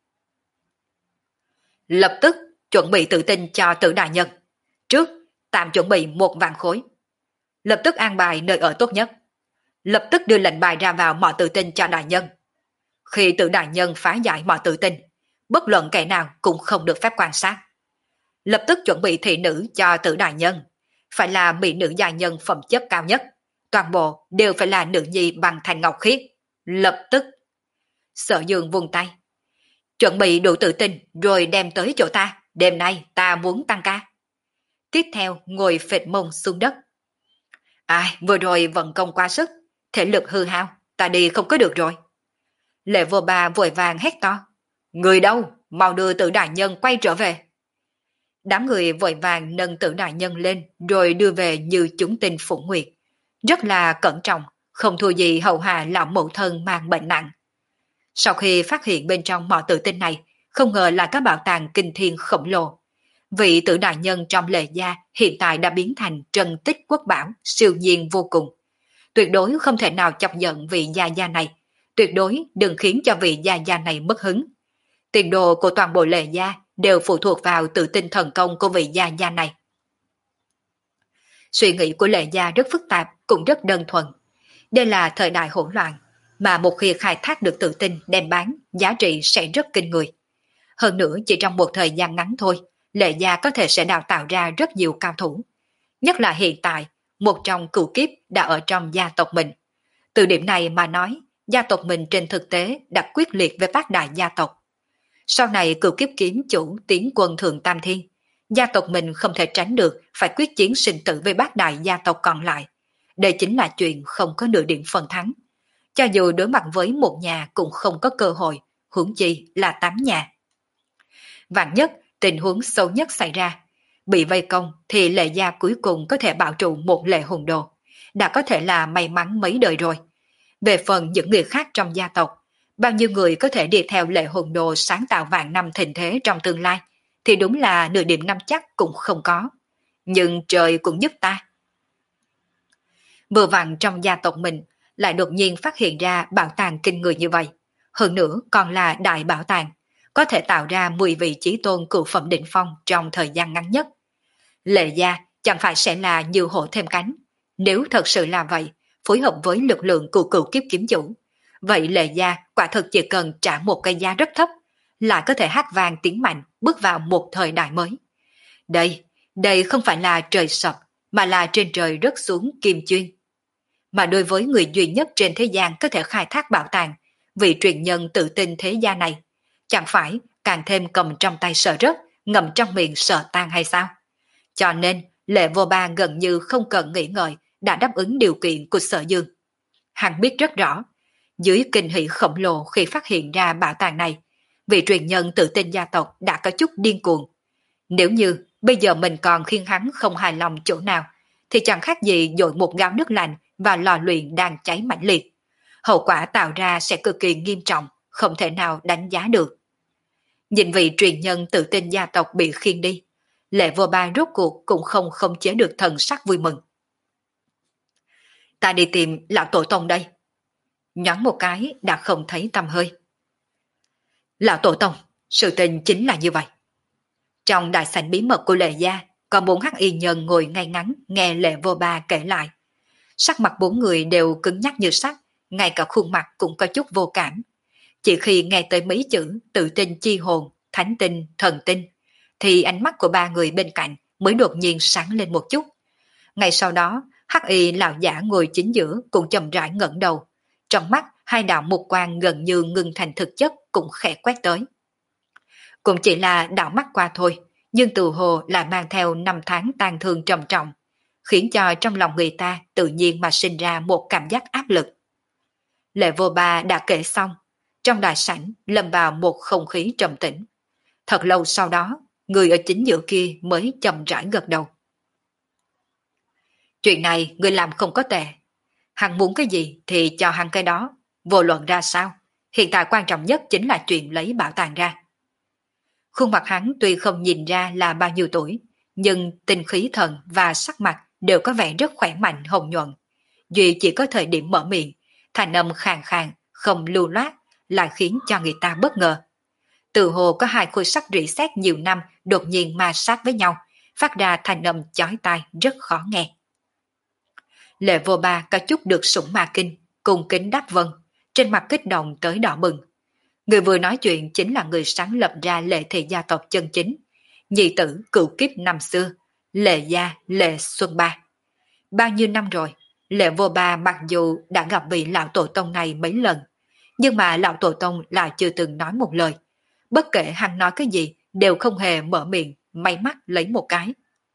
Lập tức chuẩn bị tự tin cho Tử đại nhân. Trước, tạm chuẩn bị một vạn khối. Lập tức an bài nơi ở tốt nhất. Lập tức đưa lệnh bài ra vào mọi tự tin cho đại nhân. Khi Tử đại nhân phá giải mọi tự tin, bất luận kẻ nào cũng không được phép quan sát. Lập tức chuẩn bị thị nữ cho Tử đại nhân. Phải là mỹ nữ gia nhân phẩm chất cao nhất. Toàn bộ đều phải là nữ nhi bằng thành ngọc khiết. Lập tức. Sở Dương vung tay. Chuẩn bị đủ tự tin rồi đem tới chỗ ta. Đêm nay ta muốn tăng ca. Tiếp theo ngồi phệt mông xuống đất. Ai, vừa rồi vận công quá sức. Thể lực hư hao. Ta đi không có được rồi. Lệ Vô Ba vội vàng hét to. Người đâu? Mau đưa Tử đại nhân quay trở về. Đám người vội vàng nâng Tử đại nhân lên rồi đưa về như chúng tinh phụng nguyệt. Rất là cẩn trọng, không thua gì hầu hạ lão mẫu thân mang bệnh nặng. Sau khi phát hiện bên trong mọi tự tin này, không ngờ là các bảo tàng kinh thiên khổng lồ. Vị Tử đại nhân trong Lệ gia hiện tại đã biến thành trân tích quốc bảo, siêu nhiên vô cùng. Tuyệt đối không thể nào chọc giận vị gia gia này, tuyệt đối đừng khiến cho vị gia gia này mất hứng. Tiền đồ của toàn bộ Lệ gia đều phụ thuộc vào tự tin thần công của vị gia gia này. Suy nghĩ của Lệ gia rất phức tạp, cũng rất đơn thuần. Đây là thời đại hỗn loạn, mà một khi khai thác được tự tin đem bán, giá trị sẽ rất kinh người. Hơn nữa chỉ trong một thời gian ngắn thôi, Lệ gia có thể sẽ đào tạo ra rất nhiều cao thủ. Nhất là hiện tại, một trong cửu kiếp đã ở trong gia tộc mình. Từ điểm này mà nói, gia tộc mình trên thực tế đã quyết liệt với bát đại gia tộc. Sau này cửu kiếp kiếm chủ tiến quân thượng tam thiên, gia tộc mình không thể tránh được phải quyết chiến sinh tử với bát đại gia tộc còn lại. Đây chính là chuyện không có nửa điểm phần thắng. Cho dù đối mặt với một nhà cũng không có cơ hội, huống chi là tám nhà. Vạn nhất, tình huống xấu nhất xảy ra. Bị vây công thì Lệ gia cuối cùng có thể bảo trụ một Lệ hùng đồ. Đã có thể là may mắn mấy đời rồi. Về phần những người khác trong gia tộc, bao nhiêu người có thể đi theo Lệ hùng đồ sáng tạo vạn năm thịnh thế trong tương lai, thì đúng là nửa điểm năm chắc cũng không có. Nhưng trời cũng giúp ta. Vừa vặn trong gia tộc mình lại đột nhiên phát hiện ra bảo tàng kinh người như vậy. Hơn nữa còn là đại bảo tàng, có thể tạo ra mười vị chí tôn cửu phẩm đỉnh phong trong thời gian ngắn nhất. Lệ gia chẳng phải sẽ là như hổ thêm cánh. Nếu thật sự là vậy, phối hợp với lực lượng của cửu kiếp kiếm chủ, vậy Lệ gia quả thực chỉ cần trả một cái giá rất thấp, lại có thể hát vang tiếng mạnh bước vào một thời đại mới. Đây, đây không phải là trời sập, mà là trên trời rớt xuống kim chuyên. Mà đối với người duy nhất trên thế gian có thể khai thác bảo tàng, vị truyền nhân tự tin thế gia này, chẳng phải càng thêm cầm trong tay sợ rớt, ngậm trong miệng sợ tan hay sao? Cho nên, Lệ Vô Ba gần như không cần nghĩ ngợi đã đáp ứng điều kiện của Sở Dương. Hắn biết rất rõ, dưới kinh hỉ khổng lồ khi phát hiện ra bảo tàng này, vị truyền nhân tự tin gia tộc đã có chút điên cuồng. Nếu như bây giờ mình còn khiến hắn không hài lòng chỗ nào, thì chẳng khác gì dội một gáo nước lạnh và lò luyện đang cháy mãnh liệt. Hậu quả tạo ra sẽ cực kỳ nghiêm trọng, không thể nào đánh giá được. Nhìn vị truyền nhân tự tin gia tộc bị khiêng đi, Lệ Vô Ba rốt cuộc cũng không khống chế được thần sắc vui mừng. Ta đi tìm lão tổ tông đây. Nhoáng một cái đã không thấy tăm hơi. Lão tổ tông, sự tình chính là như vậy. Trong đại sảnh bí mật của Lệ gia, có bốn hắc y nhân ngồi ngay ngắn nghe Lệ Vô Ba kể lại. Sắc mặt bốn người đều cứng nhắc như sắt, ngay cả khuôn mặt cũng có chút vô cảm. Chỉ khi nghe tới mấy chữ tự tin chi hồn, thánh tinh, thần tinh, thì ánh mắt của ba người bên cạnh mới đột nhiên sáng lên một chút. Ngay sau đó, hắc y lão giả ngồi chính giữa cũng chậm rãi ngẩng đầu. Trong mắt, hai đạo mục quang gần như ngừng thành thực chất cũng khẽ quét tới. Cũng chỉ là đạo mắt qua thôi, nhưng từ hồ lại mang theo năm tháng tàn thương trầm trọng, khiến cho trong lòng người ta tự nhiên mà sinh ra một cảm giác áp lực. Lệ Vô Ba đã kể xong, trong đại sảnh lâm vào một không khí trầm tĩnh. Thật lâu sau đó, người ở chính giữa kia mới chậm rãi gật đầu. Chuyện này người làm không có tệ. Hắn muốn cái gì thì cho hắn cái đó, vô luận ra sao. Hiện tại quan trọng nhất chính là chuyện lấy bảo tàng ra. Khuôn mặt hắn tuy không nhìn ra là bao nhiêu tuổi, nhưng tinh khí thần và sắc mặt đều có vẻ rất khỏe mạnh hồng nhuận. Duy chỉ có thời điểm mở miệng, thành âm khàn khàn, không lưu loát, lại khiến cho người ta bất ngờ. Từ hồ có hai khối sắt rỉ sét nhiều năm đột nhiên ma sát với nhau, phát ra thành âm chói tai rất khó nghe. Lệ Vô Ba có chút được sủng ma kinh, cùng kính đáp vâng, trên mặt kích động tới đỏ bừng. Người vừa nói chuyện chính là người sáng lập ra Lệ thị gia tộc chân chính, nhị tử cựu kiếp năm xưa, Lệ gia Lệ Xuân Ba. Bao nhiêu năm rồi, Lệ Vô Ba mặc dù đã gặp vị lão tổ tông này mấy lần, nhưng mà lão tổ tông lại chưa từng nói một lời. Bất kể hắn nói cái gì, đều không hề mở miệng, may mắt lấy một cái.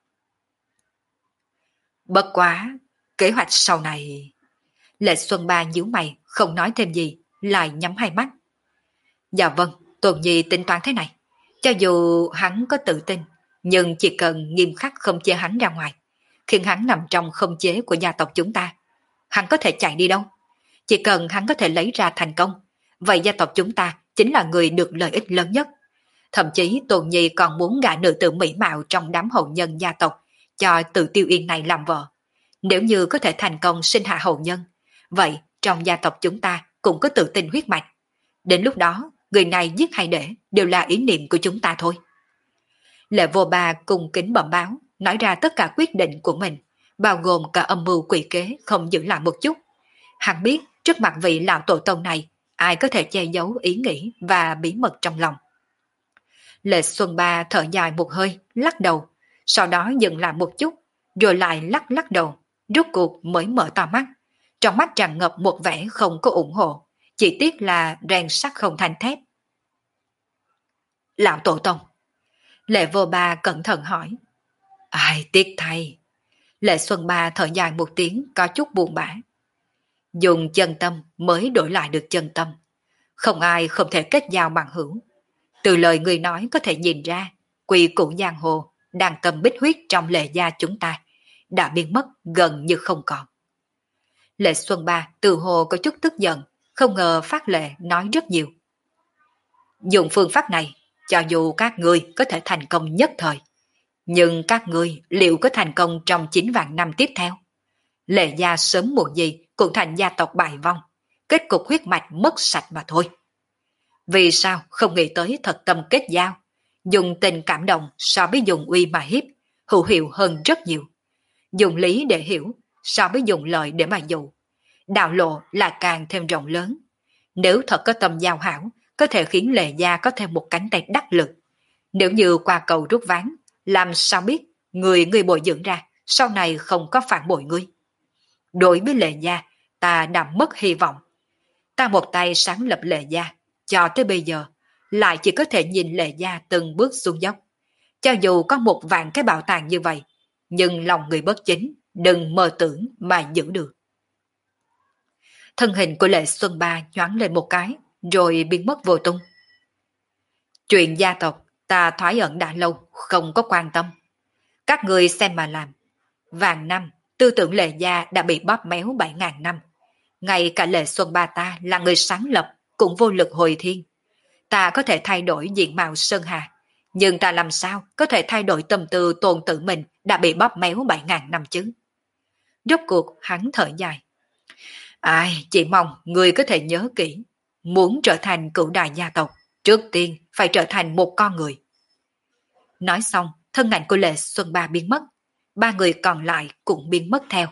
Bất quá, kế hoạch sau này... Lệ Xuân Ba nhíu mày, không nói thêm gì, lại nhắm hai mắt. Dạ vâng, Tôn Nhi tính toán thế này. Cho dù hắn có tự tin, nhưng chỉ cần nghiêm khắc không chế hắn ra ngoài, khiến hắn nằm trong không chế của gia tộc chúng ta, hắn có thể chạy đi đâu. Chỉ cần hắn có thể lấy ra thành công, vậy gia tộc chúng ta chính là người được lợi ích lớn nhất. Thậm chí Tôn Nhi còn muốn gả nữ tử mỹ mạo trong đám hậu nhân gia tộc cho Từ Tiêu Yên này làm vợ. Nếu như có thể thành công sinh hạ hậu nhân, vậy trong gia tộc chúng ta cũng có tự tin huyết mạch. Đến lúc đó, người này giết hay để đều là ý niệm của chúng ta thôi. Lệ Vô Ba cùng kính bẩm báo, nói ra tất cả quyết định của mình, bao gồm cả âm mưu quỷ kế không giữ lại một chút. Hắn biết trước mặt vị lão tổ tông này, ai có thể che giấu ý nghĩ và bí mật trong lòng. Lệ Xuân Ba thở dài một hơi, lắc đầu, sau đó dừng lại một chút, rồi lại lắc lắc đầu, rốt cuộc mới mở to mắt. Trong mắt tràn ngập một vẻ không có ủng hộ, chỉ tiếc là rèn sắt không thành thép. Lão tổ tông. Lệ Vô Ba cẩn thận hỏi. Ai tiếc thay. Lệ Xuân Ba thở dài một tiếng có chút buồn bã. Dùng chân tâm mới đổi lại được chân tâm. Không ai không thể kết giao bằng hữu. Từ lời người nói có thể nhìn ra, quy củ giang hồ đang cầm bích huyết trong Lệ gia chúng ta đã biến mất gần như không còn. Lệ Xuân Ba từ hồ có chút tức giận, không ngờ Phát Lệ nói rất nhiều. Dùng phương pháp này, cho dù các ngươi có thể thành công nhất thời, nhưng các ngươi liệu có thành công trong chín vạn năm tiếp theo? Lệ gia sớm muộn gì cũng thành gia tộc bại vong, kết cục huyết mạch mất sạch mà thôi. Vì sao không nghĩ tới thật tâm kết giao, dùng tình cảm động so với dùng uy mà hiếp, hữu hiệu hơn rất nhiều. Dùng lý để hiểu, so với dùng lời để mà dụ. Đạo lộ là càng thêm rộng lớn. Nếu thật có tâm giao hảo, có thể khiến Lệ gia có thêm một cánh tay đắc lực. Nếu như qua cầu rút ván, làm sao biết người người bồi dưỡng ra sau này không có phản bội ngươi. Đối với Lệ gia, ta đã mất hy vọng. Ta một tay sáng lập Lệ gia, cho tới bây giờ, lại chỉ có thể nhìn Lệ gia từng bước xuống dốc. Cho dù có một vạn cái bảo tàng như vậy, nhưng lòng người bất chính, đừng mơ tưởng mà giữ được. Thân hình của Lệ Xuân Ba nhoáng lên một cái, rồi biến mất vô tung. Chuyện gia tộc ta thoái ẩn đã lâu, không có quan tâm. Các người xem mà làm. Vàng năm, tư tưởng Lệ gia đã bị bóp méo bảy ngàn năm. Ngay cả Lệ Xuân Ba ta là người sáng lập, cũng vô lực hồi thiên. Ta có thể thay đổi diện mạo Sơn Hà, nhưng ta làm sao có thể thay đổi tâm tư tôn tử mình đã bị bóp méo bảy ngàn năm chứ? Rốt cuộc hắn thở dài. Ai, chỉ mong người có thể nhớ kỹ, muốn trở thành cửu đại gia tộc, trước tiên phải trở thành một con người. Nói xong, thân ảnh của Lệ Xuân Ba biến mất, ba người còn lại cũng biến mất theo.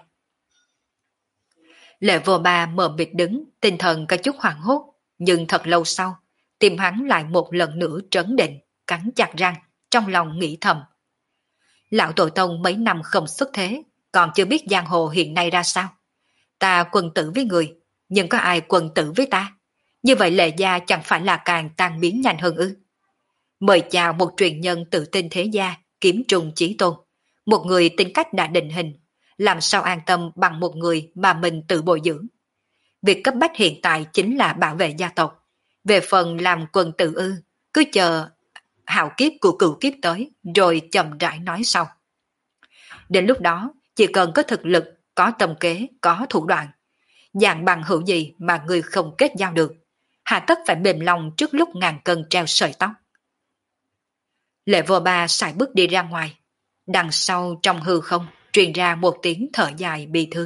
Lệ Vô Ba mờ mịt đứng, tinh thần có chút hoảng hốt, nhưng thật lâu sau, tim hắn lại một lần nữa trấn định, cắn chặt răng, trong lòng nghĩ thầm. Lão tổ tông mấy năm không xuất thế, còn chưa biết giang hồ hiện nay ra sao. Ta quần tử với người, nhưng có ai quần tử với ta? Như vậy Lệ gia chẳng phải là càng tan biến nhanh hơn ư? Mời chào một truyền nhân tự tin thế gia, kiếm trùng chí tôn. Một người tính cách đã định hình, làm sao an tâm bằng một người mà mình tự bồi dưỡng. Việc cấp bách hiện tại chính là bảo vệ gia tộc. Về phần làm quần tử ư, cứ chờ hạo kiếp của cửu kiếp tới, rồi chậm rãi nói sau. Đến lúc đó, chỉ cần có thực lực, có tâm kế, có thủ đoạn. Dạng bằng hữu gì mà người không kết giao được, hà tất phải mềm lòng trước lúc ngàn cân treo sợi tóc. Lệ Vô Ba sải bước đi ra ngoài. Đằng sau trong hư không truyền ra một tiếng thở dài bi thương.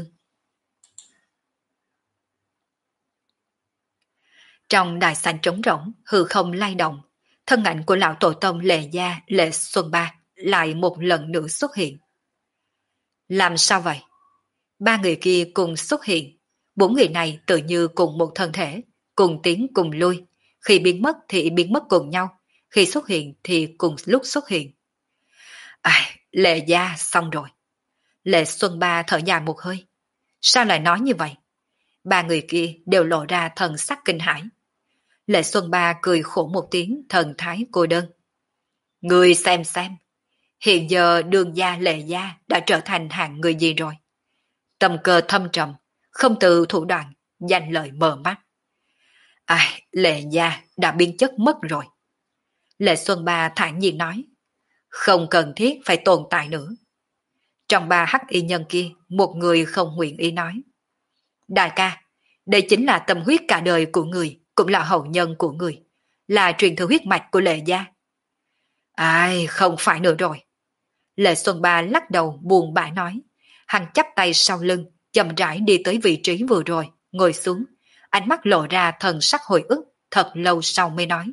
Trong đại sảnh trống rỗng, hư không lay động, thân ảnh của lão tổ tông Lệ gia Lệ Xuân Ba lại một lần nữa xuất hiện. Làm sao vậy? Ba người kia cùng xuất hiện, bốn người này tự như cùng một thân thể, cùng tiến cùng lui, khi biến mất thì biến mất cùng nhau, khi xuất hiện thì cùng lúc xuất hiện. À, Lệ gia xong rồi. Lệ Xuân Ba thở dài một hơi. Sao lại nói như vậy? Ba người kia đều lộ ra thần sắc kinh hãi. Lệ Xuân Ba cười khổ một tiếng, thần thái cô đơn. Người xem xem, hiện giờ đường gia Lệ gia đã trở thành hạng người gì rồi? Tâm cơ thâm trầm, không từ thủ đoạn, danh lợi mờ mắt. Ai, Lệ gia đã biến chất mất rồi. Lệ Xuân Ba thản nhiên nói. Không cần thiết phải tồn tại nữa. Trong ba hắc y nhân kia, một người không nguyện ý nói. Đại ca, đây chính là tâm huyết cả đời của người, cũng là hậu nhân của người, là truyền thừa huyết mạch của Lệ gia. Ai, không phải nữa rồi. Lệ Xuân Ba lắc đầu buồn bã nói. Hắn chắp tay sau lưng, chậm rãi đi tới vị trí vừa rồi, ngồi xuống, ánh mắt lộ ra thần sắc hồi ức, thật lâu sau mới nói.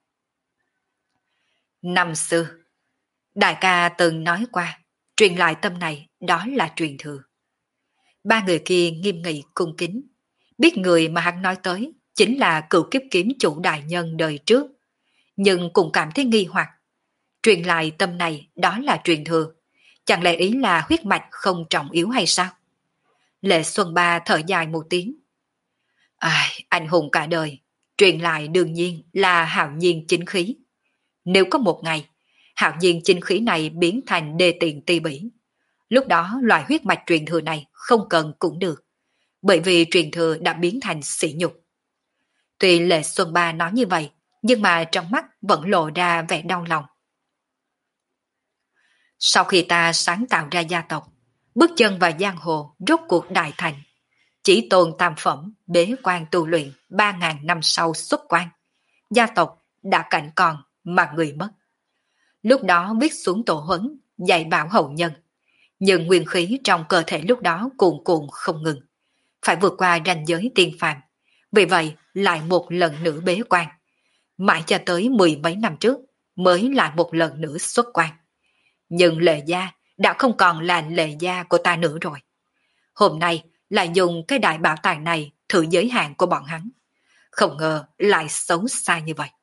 Năm xưa, đại ca từng nói qua, truyền lại tâm này đó là truyền thừa. Ba người kia nghiêm nghị cung kính, biết người mà hắn nói tới chính là cựu kiếp kiếm chủ đại nhân đời trước, nhưng cũng cảm thấy nghi hoặc. Truyền lại tâm này đó là truyền thừa, chẳng lẽ ý là huyết mạch không trọng yếu hay sao? Lệ Xuân Ba thở dài một tiếng. Ai, anh hùng cả đời, truyền lại đương nhiên là hạo nhiên chính khí. Nếu có một ngày, hạo nhiên chính khí này biến thành đê tiện ti bỉ, lúc đó loại huyết mạch truyền thừa này không cần cũng được, bởi vì truyền thừa đã biến thành sỉ nhục. Tuy Lệ Xuân Ba nói như vậy, nhưng mà trong mắt vẫn lộ ra vẻ đau lòng. Sau khi ta sáng tạo ra gia tộc, bước chân vào giang hồ rốt cuộc đại thành, chỉ tôn tam phẩm bế quan tu luyện ba ngàn năm sau xuất quan, gia tộc đã cảnh còn mà người mất. Lúc đó viết xuống tổ huấn, dạy bảo hậu nhân, nhưng nguyên khí trong cơ thể lúc đó cuồn cuộn không ngừng, phải vượt qua ranh giới tiên phàm, vì vậy lại một lần nữa bế quan, mãi cho tới mười mấy năm trước mới lại một lần nữa xuất quan. Nhưng Lệ gia đã không còn là Lệ gia của ta nữa rồi. Hôm nay lại dùng cái đại bảo tàng này thử giới hạn của bọn hắn, không ngờ lại xấu xa như vậy.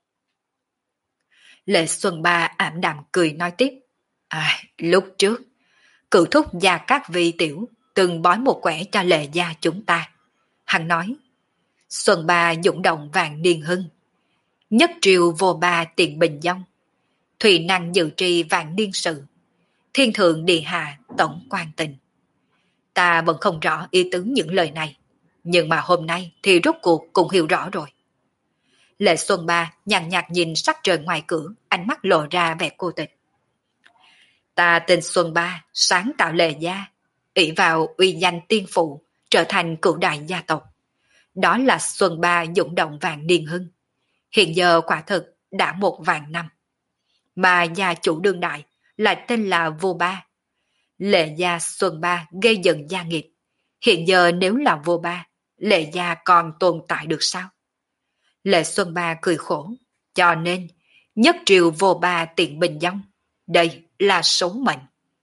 Lệ Xuân Ba ảm đạm cười nói tiếp. À, lúc trước, cựu thúc Gia Cát Vi Tiểu từng bói một quẻ cho Lệ gia chúng ta. Hắn nói, Xuân Ba dũng động vàng niên hưng, nhất triều vô ba tiền bình dông, thủy năng dự tri vạn niên sự, thiên thượng địa hạ tổng quan tình. Ta vẫn không rõ ý tứ những lời này, nhưng mà hôm nay thì rốt cuộc cũng hiểu rõ rồi. Lệ Xuân Ba nhàn nhạt nhìn sắc trời ngoài cửa, ánh mắt lộ ra vẻ cô tịch. Ta tên Xuân Ba, sáng tạo Lệ gia, ỷ vào uy danh tiên phụ, trở thành cửu đại gia tộc. Đó là Xuân Ba dũng động vạn niên hưng. Hiện giờ quả thực đã một vạn năm. Mà gia chủ đương đại lại tên là Vô Ba. Lệ gia Xuân Ba gây dựng gia nghiệp. Hiện giờ nếu là Vô Ba, Lệ gia còn tồn tại được sao? Lệ Xuân Ba cười khổ. Cho nên, nhất triều Vô Ba tiện bình dông. Đây là số mệnh.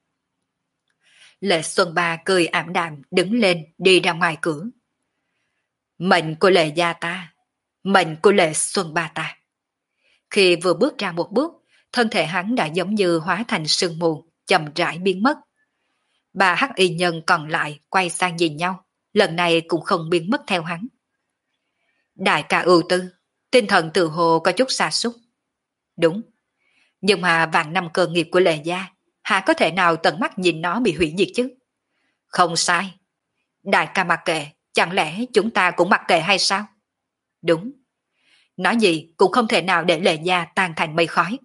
Lệ Xuân Ba cười ảm đạm đứng lên đi ra ngoài cửa. Mệnh của Lệ gia ta, mệnh của Lệ Xuân Ba ta. Khi vừa bước ra một bước, thân thể hắn đã giống như hóa thành sương mù, chậm rãi biến mất. Ba hắc y nhân còn lại quay sang nhìn nhau, lần này cũng không biến mất theo hắn. Đại ca ưu tư, tinh thần tự hồ có chút sa sút. Đúng, nhưng mà vạn năm cơ nghiệp của Lệ gia, hạ có thể nào tận mắt nhìn nó bị hủy diệt chứ? Không sai. Đại ca mặc kệ, chẳng lẽ chúng ta cũng mặc kệ hay sao? Đúng. Nói gì cũng không thể nào để Lệ gia tan thành mây khói.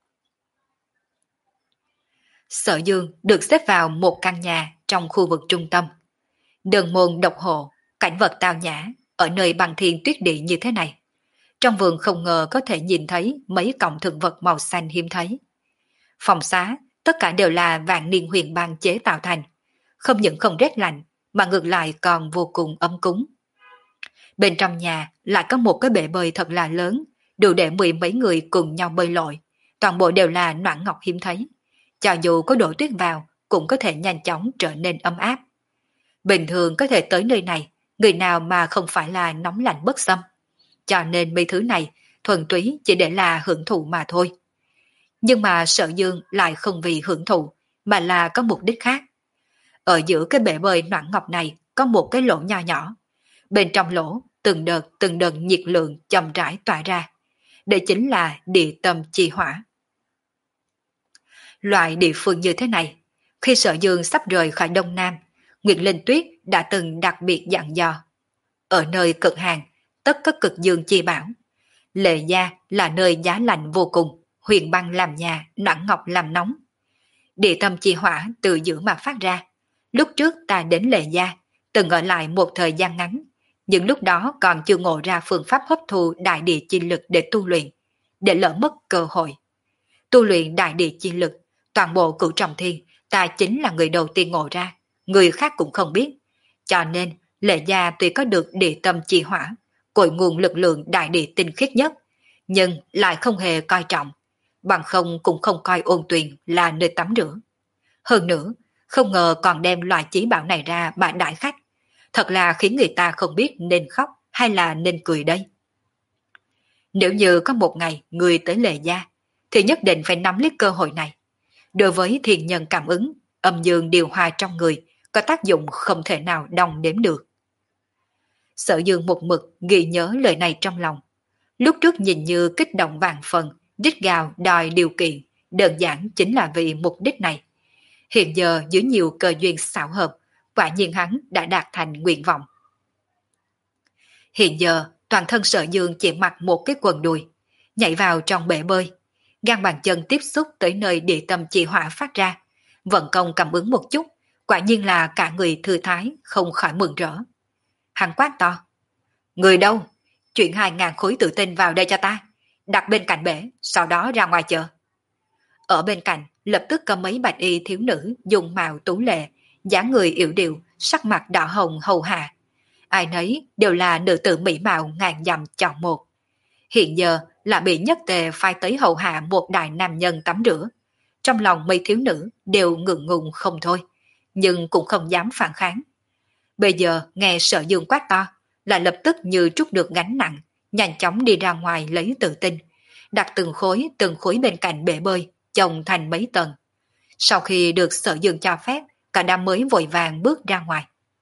Sở Dương được xếp vào một căn nhà trong khu vực trung tâm. Đường môn độc hộ, cảnh vật tao nhã, ở nơi bằng thiên tuyết địa như thế này. Trong vườn không ngờ có thể nhìn thấy mấy cọng thực vật màu xanh hiếm thấy. Phòng xá, tất cả đều là vạn niên huyền băng chế tạo thành. Không những không rét lạnh, mà ngược lại còn vô cùng ấm cúng. Bên trong nhà lại có một cái bể bơi thật là lớn, đủ để mười mấy người cùng nhau bơi lội. Toàn bộ đều là noãn ngọc hiếm thấy. Cho dù có đổ tuyết vào, cũng có thể nhanh chóng trở nên ấm áp. Bình thường có thể tới nơi này, người nào mà không phải là nóng lạnh bất xâm. Cho nên mấy thứ này thuần túy chỉ để là hưởng thụ mà thôi. Nhưng mà Sở Dương lại không vì hưởng thụ, mà là có mục đích khác. Ở giữa cái bể bơi noãn ngọc này có một cái lỗ nho nhỏ. Bên trong lỗ, từng đợt từng đợt nhiệt lượng chậm rãi tỏa ra. Đây chính là địa tâm chi hỏa. Loại địa phương như thế này, khi Sở Dương sắp rời khỏi Đông Nam, Nguyệt Linh Tuyết đã từng đặc biệt dặn dò. Ở nơi cực hàng, tất có cực dương chi bảo. Lệ gia là nơi giá lạnh vô cùng, huyền băng làm nhà, noãn ngọc làm nóng. Địa tâm chi hỏa từ giữa mà phát ra. Lúc trước ta đến Lệ gia, từng ở lại một thời gian ngắn, nhưng lúc đó còn chưa ngộ ra phương pháp hấp thu đại địa chi lực để tu luyện, để lỡ mất cơ hội. Tu luyện đại địa chi lực, toàn bộ cửu trọng thiên, ta chính là người đầu tiên ngộ ra, người khác cũng không biết. Cho nên, Lệ gia tuy có được địa tâm chi hỏa, cội nguồn lực lượng đại địa tinh khiết nhất, nhưng lại không hề coi trọng, bằng không cũng không coi ôn tuyền là nơi tắm rửa. Hơn nữa, không ngờ còn đem loại chí bảo này ra bãi đại khách, thật là khiến người ta không biết nên khóc hay là nên cười đây. Nếu như có một ngày người tới Lệ gia, thì nhất định phải nắm lấy cơ hội này. Đối với thiên nhân cảm ứng, âm dương điều hòa trong người có tác dụng không thể nào đong đếm được. Sở Dương một mực ghi nhớ lời này trong lòng. Lúc trước nhìn như kích động vạn phần, rít gào đòi điều kiện, đơn giản chính là vì mục đích này. Hiện giờ dưới nhiều cơ duyên xảo hợp, quả nhiên hắn đã đạt thành nguyện vọng. Hiện giờ toàn thân Sở Dương chỉ mặc một cái quần đùi, nhảy vào trong bể bơi, gan bàn chân tiếp xúc tới nơi địa tâm chi hỏa phát ra, vận công cảm ứng một chút, quả nhiên là cả người thư thái, không khỏi mừng rỡ. Hắn quát to: Người đâu? Chuyển hai ngàn khối tự tinh vào đây cho ta, đặt bên cạnh bể, sau đó ra ngoài chợ. Ở bên cạnh lập tức có mấy bạch y thiếu nữ dùng mạo tú lệ, dáng người yểu điệu, sắc mặt đỏ hồng hầu hạ. Ai nấy đều là nữ tử mỹ mạo ngàn dặm chọn một. Hiện giờ là bị nhất tề phai tới hầu hạ một đại nam nhân tắm rửa. Trong lòng mấy thiếu nữ đều ngượng ngùng không thôi, nhưng cũng không dám phản kháng. Bây giờ nghe Sở Dương quát to, là lập tức như trút được gánh nặng, nhanh chóng đi ra ngoài lấy tự tinh, đặt từng khối từng khối bên cạnh bể bơi, chồng thành mấy tầng. Sau khi được Sở Dương cho phép, cả đám mới vội vàng bước ra ngoài.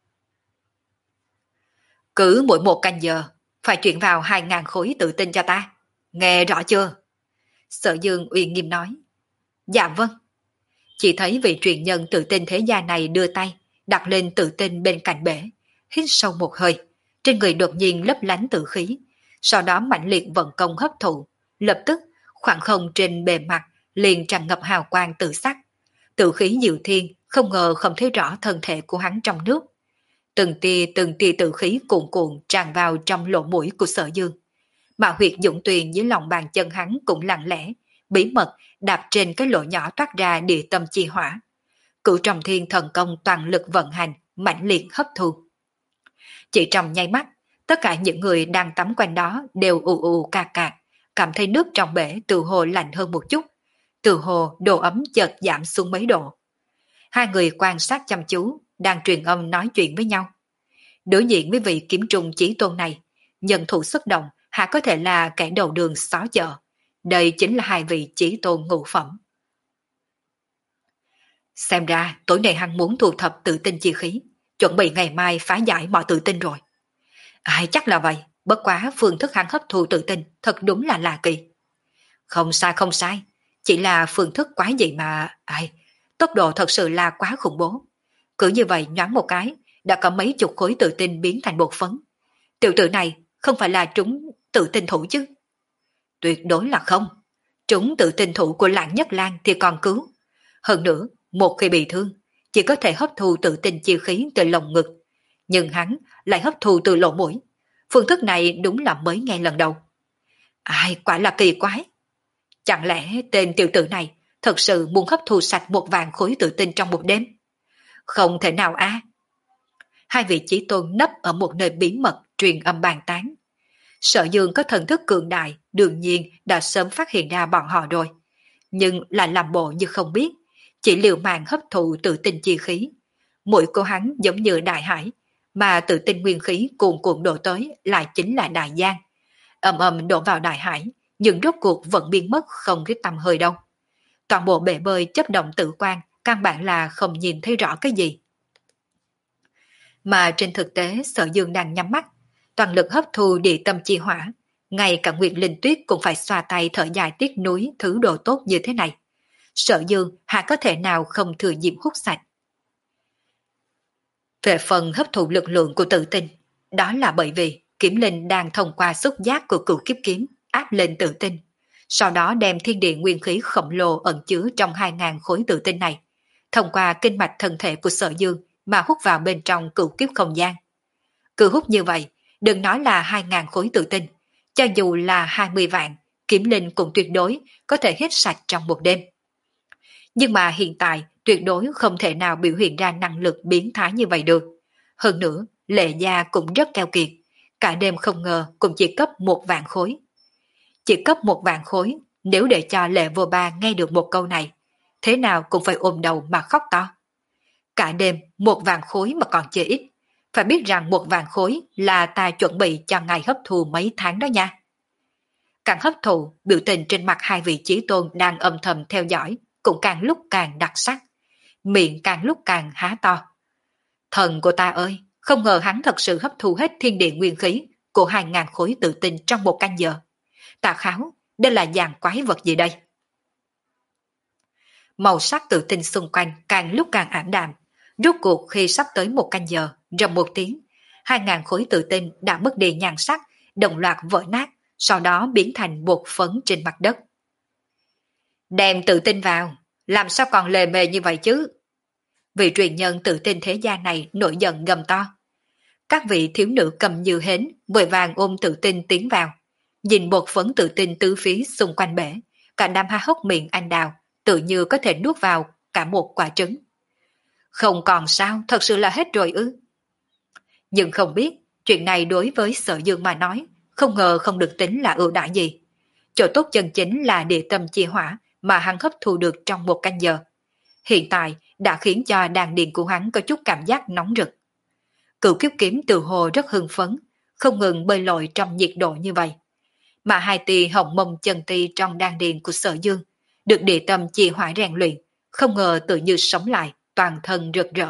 Cứ mỗi một canh giờ, phải chuyển vào hai ngàn khối tự tinh cho ta. Nghe rõ chưa? Sở Dương uy nghiêm nói. Dạ vâng. Chỉ thấy vị truyền nhân tự tinh thế gia này đưa tay, đặt lên tự tinh bên cạnh bể, hít sâu một hơi, trên người đột nhiên lấp lánh tự khí, sau đó mạnh liệt vận công hấp thụ, lập tức khoảng không trên bề mặt liền tràn ngập hào quang tự sắc. Tự khí diệu thiên không ngờ không thấy rõ thân thể của hắn trong nước. Từng tia từng tia tự khí cuồn cuộn tràn vào trong lỗ mũi của Sở Dương. Mà huyệt dũng tuyền dưới lòng bàn chân hắn cũng lặng lẽ, bí mật đạp trên cái lỗ nhỏ toát ra địa tâm chi hỏa. Cửu Trọng Thiên thần công toàn lực vận hành, mãnh liệt hấp thu. Chỉ trong nháy mắt, tất cả những người đang tắm quanh đó đều ù ù cà cạc, cảm thấy nước trong bể từ hồ lạnh hơn một chút, từ hồ độ ấm chợt giảm xuống mấy độ. Hai người quan sát chăm chú, đang truyền âm nói chuyện với nhau. Đối diện với vị kiếm trùng chí tôn này, nhân thủ xuất động hạ có thể là kẻ đầu đường xó chợ. Đây chính là hai vị chí tôn ngũ phẩm. Xem ra tối nay hắn muốn thu thập tự tinh chi khí, chuẩn bị ngày mai phá giải mọi tự tinh rồi. Ai chắc là vậy, bất quá phương thức hắn hấp thu tự tinh thật đúng là lạ kỳ. Không sai không sai, chỉ là phương thức quá gì mà, ai, tốc độ thật sự là quá khủng bố. Cứ như vậy nhoáng một cái, đã có mấy chục khối tự tinh biến thành bột phấn. Tiểu tử này không phải là trúng tự tinh thủ chứ? Tuyệt đối là không. Trúng tự tinh thủ của Lãng Nhất Lang thì còn cứu. Hơn nữa, một khi bị thương, chỉ có thể hấp thu tự tinh chi khí từ lồng ngực. Nhưng hắn lại hấp thu từ lỗ mũi. Phương thức này đúng là mới nghe lần đầu. Ai, quả là kỳ quái. Chẳng lẽ tên tiểu tử này thật sự muốn hấp thu sạch một vạn khối tự tinh trong một đêm? Không thể nào á. Hai vị chí tôn nấp ở một nơi bí mật truyền âm bàn tán. Sở Dương có thần thức cường đại, đương nhiên đã sớm phát hiện ra bọn họ rồi. Nhưng lại làm bộ như không biết, chỉ liều mạng hấp thụ tự tinh chi khí. Mũi của hắn giống như đại hải, mà tự tinh nguyên khí cuồn cuộn đổ tới lại chính là đại giang. Ầm ầm đổ vào đại hải, nhưng rốt cuộc vẫn biến mất không thấy tăm hơi đâu. Toàn bộ bể bơi chấp động tự quan, căn bản là không nhìn thấy rõ cái gì. Mà trên thực tế Sở Dương đang nhắm mắt, toàn lực hấp thu địa tâm chi hỏa, ngay cả Nguyệt Linh Tuyết cũng phải xoa tay thở dài tiếc nuối thứ đồ tốt như thế này. Sở Dương hạ có thể nào không thừa dịp hút sạch. Về phần hấp thụ lực lượng của tự tinh, đó là bởi vì Kiếm Linh đang thông qua xúc giác của cửu kiếp kiếm áp lên tự tinh, sau đó đem thiên địa nguyên khí khổng lồ ẩn chứa trong hai ngàn khối tự tinh này, thông qua kinh mạch thân thể của Sở Dương mà hút vào bên trong cửu kiếp không gian. Cứ hút như vậy, đừng nói là hai ngàn khối tự tinh, cho dù là hai mươi vạn, Kiếm Linh cũng tuyệt đối có thể hết sạch trong một đêm. Nhưng mà hiện tại tuyệt đối không thể nào biểu hiện ra năng lực biến thái như vậy được. Hơn nữa, Lệ Gia cũng rất keo kiệt, cả đêm không ngờ cũng chỉ cấp một vạn khối. Chỉ cấp một vạn khối, nếu để cho Lệ Vô Ba nghe được một câu này, thế nào cũng phải ôm đầu mà khóc to. Cả đêm một vạn khối mà còn chưa ít, phải biết rằng một vạn khối là ta chuẩn bị cho ngày hấp thụ mấy tháng đó nha. Càng hấp thụ, biểu tình trên mặt hai vị chí tôn đang âm thầm theo dõi, cũng càng lúc càng đặc sắc, miệng càng lúc càng há to. Thần của ta ơi, không ngờ hắn thật sự hấp thu hết thiên địa nguyên khí của hai ngàn khối tự tinh trong một canh giờ. Ta kháo, đây là dàn quái vật gì đây? Màu sắc tự tinh xung quanh càng lúc càng ảm đạm. Rốt cuộc khi sắp tới một canh giờ, rầm một tiếng, hai ngàn khối tự tinh đã mất đi nhan sắc, đồng loạt vỡ nát, sau đó biến thành bột phấn trên mặt đất. Đem tự tinh vào, làm sao còn lề mề như vậy chứ? Vị truyền nhân tự tinh thế gia này nổi giận gầm to. Các vị thiếu nữ cầm như hến, vội vàng ôm tự tinh tiến vào. Nhìn bột phấn tự tinh tứ phía xung quanh bể, cả đám há hốc miệng anh đào, tự như có thể nuốt vào cả một quả trứng. Không còn sao, thật sự là hết rồi ư? Nhưng không biết, chuyện này đối với Sở Dương mà nói, không ngờ không được tính là ưu đãi gì. Chỗ tốt chân chính là địa tâm chi hỏa mà hắn hấp thu được trong một canh giờ. Hiện tại đã khiến cho đàn điền của hắn có chút cảm giác nóng rực. Cửu kiếp kiếm từ hồ rất hưng phấn, không ngừng bơi lội trong nhiệt độ như vậy. Mà hai tỳ hồng mông chân ti trong đan điền của Sở Dương, được địa tâm chi hỏa rèn luyện, không ngờ tự như sống lại, toàn thân rực rỡ.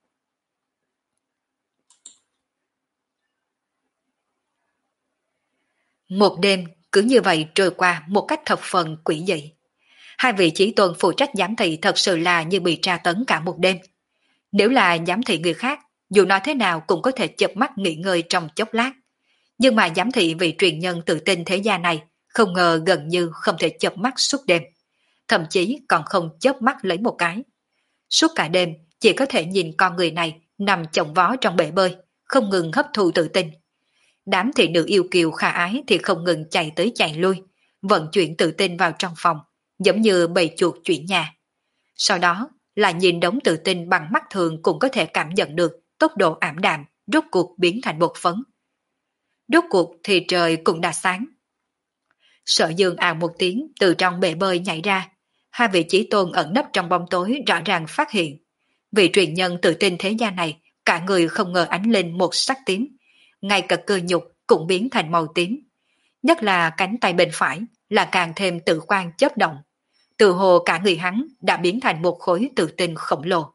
Một đêm cứ như vậy trôi qua một cách thập phần quỷ dị. Hai vị chí tôn phụ trách giám thị thật sự là như bị tra tấn cả một đêm. Nếu là giám thị người khác, dù nói thế nào cũng có thể chợp mắt nghỉ ngơi trong chốc lát. Nhưng mà giám thị vị truyền nhân tự tin thế gia này không ngờ gần như không thể chợp mắt suốt đêm, thậm chí còn không chớp mắt lấy một cái. Suốt cả đêm chỉ có thể nhìn con người này nằm chồng vó trong bể bơi, không ngừng hấp thụ tự tin. Đám thị nữ yêu kiều khả ái thì không ngừng chạy tới chạy lui, vận chuyển tự tin vào trong phòng, giống như bầy chuột chuyển nhà. Sau đó là nhìn đống tự tin bằng mắt thường cũng có thể cảm nhận được tốc độ ảm đạm, rốt cuộc biến thành bột phấn. Rốt cuộc thì trời cũng đã sáng. Sở Dương ào một tiếng từ trong bể bơi nhảy ra, hai vị chí tôn ẩn nấp trong bóng tối rõ ràng phát hiện. Vị truyền nhân tự tin thế gia này, cả người không ngờ ánh lên một sắc tím, ngay cả cơ nhục cũng biến thành màu tím. Nhất là cánh tay bên phải là càng thêm tự quan chớp động. Từ hồ cả người hắn đã biến thành một khối tự tin khổng lồ.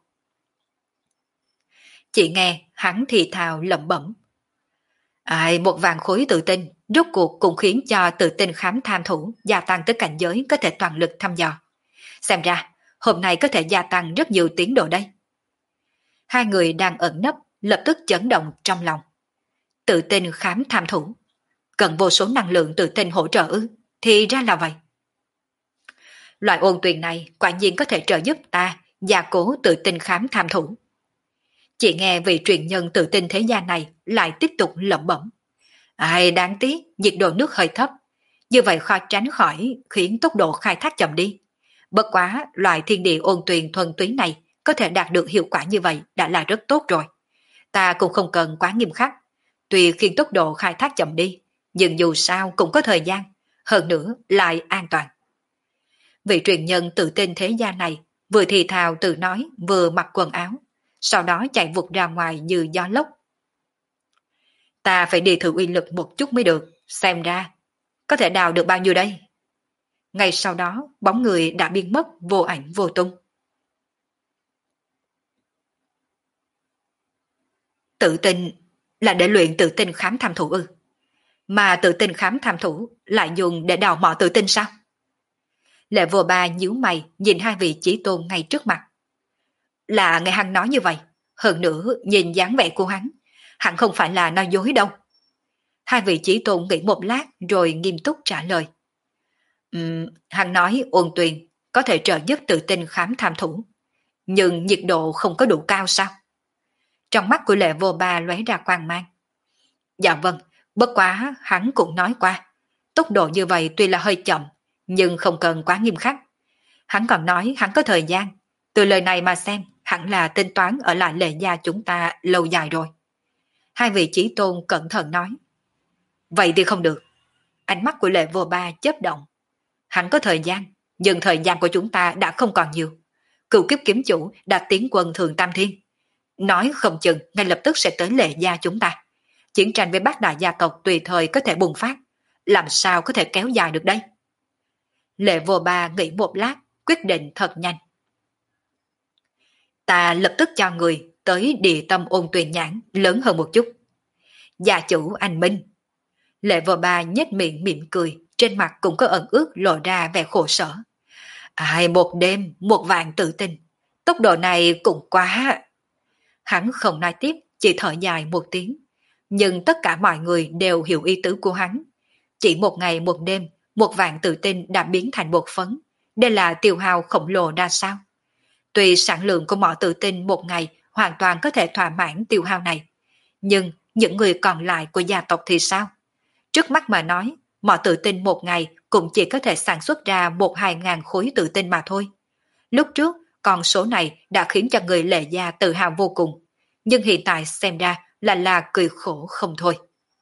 Chỉ nghe hắn thì thào lẩm bẩm. Ai, một vàng khối tự tin, rốt cuộc cũng khiến cho tự tin khám tham thủ gia tăng tới cảnh giới có thể toàn lực thăm dò. Xem ra, hôm nay có thể gia tăng rất nhiều tiến độ đây. Hai người đang ẩn nấp, lập tức chấn động trong lòng. Tự tin khám tham thủ. Cần vô số năng lượng tự tin hỗ trợ ư, thì ra là vậy. Loại ôn tuyền này quả nhiên có thể trợ giúp ta gia cố tự tin khám tham thủ. Chỉ nghe vị truyền nhân tự tin thế gia này lại tiếp tục lẩm bẩm. Ai đáng tiếc, nhiệt độ nước hơi thấp. Như vậy khó tránh khỏi khiến tốc độ khai thác chậm đi. Bất quá, loại thiên địa ôn tuyền thuần túy này có thể đạt được hiệu quả như vậy đã là rất tốt rồi. Ta cũng không cần quá nghiêm khắc. Tuy khiến tốc độ khai thác chậm đi, nhưng dù sao cũng có thời gian, hơn nữa lại an toàn. Vị truyền nhân tự tin thế gia này vừa thì thào tự nói vừa mặc quần áo, sau đó chạy vụt ra ngoài như gió lốc. Ta phải đi thử uy lực một chút mới được, xem ra có thể đào được bao nhiêu đây. Ngay sau đó bóng người đã biến mất vô ảnh vô tung. Tự tin là để luyện tự tin khám tham thủ ư? Mà tự tin khám tham thủ lại dùng để đào mỏ tự tin sao? Lệ Vô Ba nhíu mày nhìn hai vị chí tôn ngay trước mặt. Là nghe hắn nói như vậy, hơn nữa nhìn dáng vẻ của hắn, hắn không phải là nói dối đâu. Hai vị chí tôn nghĩ một lát rồi nghiêm túc trả lời. Uhm, hắn nói ôn tuyền có thể trợ giúp tự tin khám tham thủ, nhưng nhiệt độ không có đủ cao sao? Trong mắt của Lệ Vô Ba lóe ra quang mang. Dạ vâng, bất quá hắn cũng nói qua, tốc độ như vậy tuy là hơi chậm, nhưng không cần quá nghiêm khắc. Hắn còn nói hắn có thời gian, từ lời này mà xem, hẳn là tính toán ở lại Lệ gia chúng ta lâu dài rồi. Hai vị chí tôn cẩn thận nói. Vậy thì không được. Ánh mắt của Lệ Vô Ba chớp động. Hắn có thời gian, nhưng thời gian của chúng ta đã không còn nhiều. Cựu kiếp kiếm chủ đã tiến quân Thường Tam Thiên. Nói không chừng ngay lập tức sẽ tới Lệ gia chúng ta. Chiến tranh với bát đại gia tộc tùy thời có thể bùng phát. Làm sao có thể kéo dài được đây? Lệ Vô Ba nghĩ một lát, quyết định thật nhanh. Ta lập tức cho người tới địa tâm ôn tuyền nhãn lớn hơn một chút. Gia chủ anh Minh. Lệ Vô Ba nhếch miệng mỉm cười, trên mặt cũng có ẩn ước lộ ra vẻ khổ sở. Ai một đêm, một vạn tự tin. Tốc độ này cũng quá. Hắn không nói tiếp, chỉ thở dài một tiếng. Nhưng tất cả mọi người đều hiểu ý tứ của hắn. Chỉ một ngày một đêm, một vạn tự tin đã biến thành bột phấn. Đây là tiêu hao khổng lồ ra sao? Tuy sản lượng của mỏ tự tin một ngày hoàn toàn có thể thỏa mãn tiêu hao này. Nhưng những người còn lại của gia tộc thì sao? Trước mắt mà nói, mỏ tự tin một ngày cũng chỉ có thể sản xuất ra một hai ngàn khối tự tin mà thôi. Lúc trước, con số này đã khiến cho người Lệ gia tự hào vô cùng. Nhưng hiện tại xem ra là là cười khổ không thôi.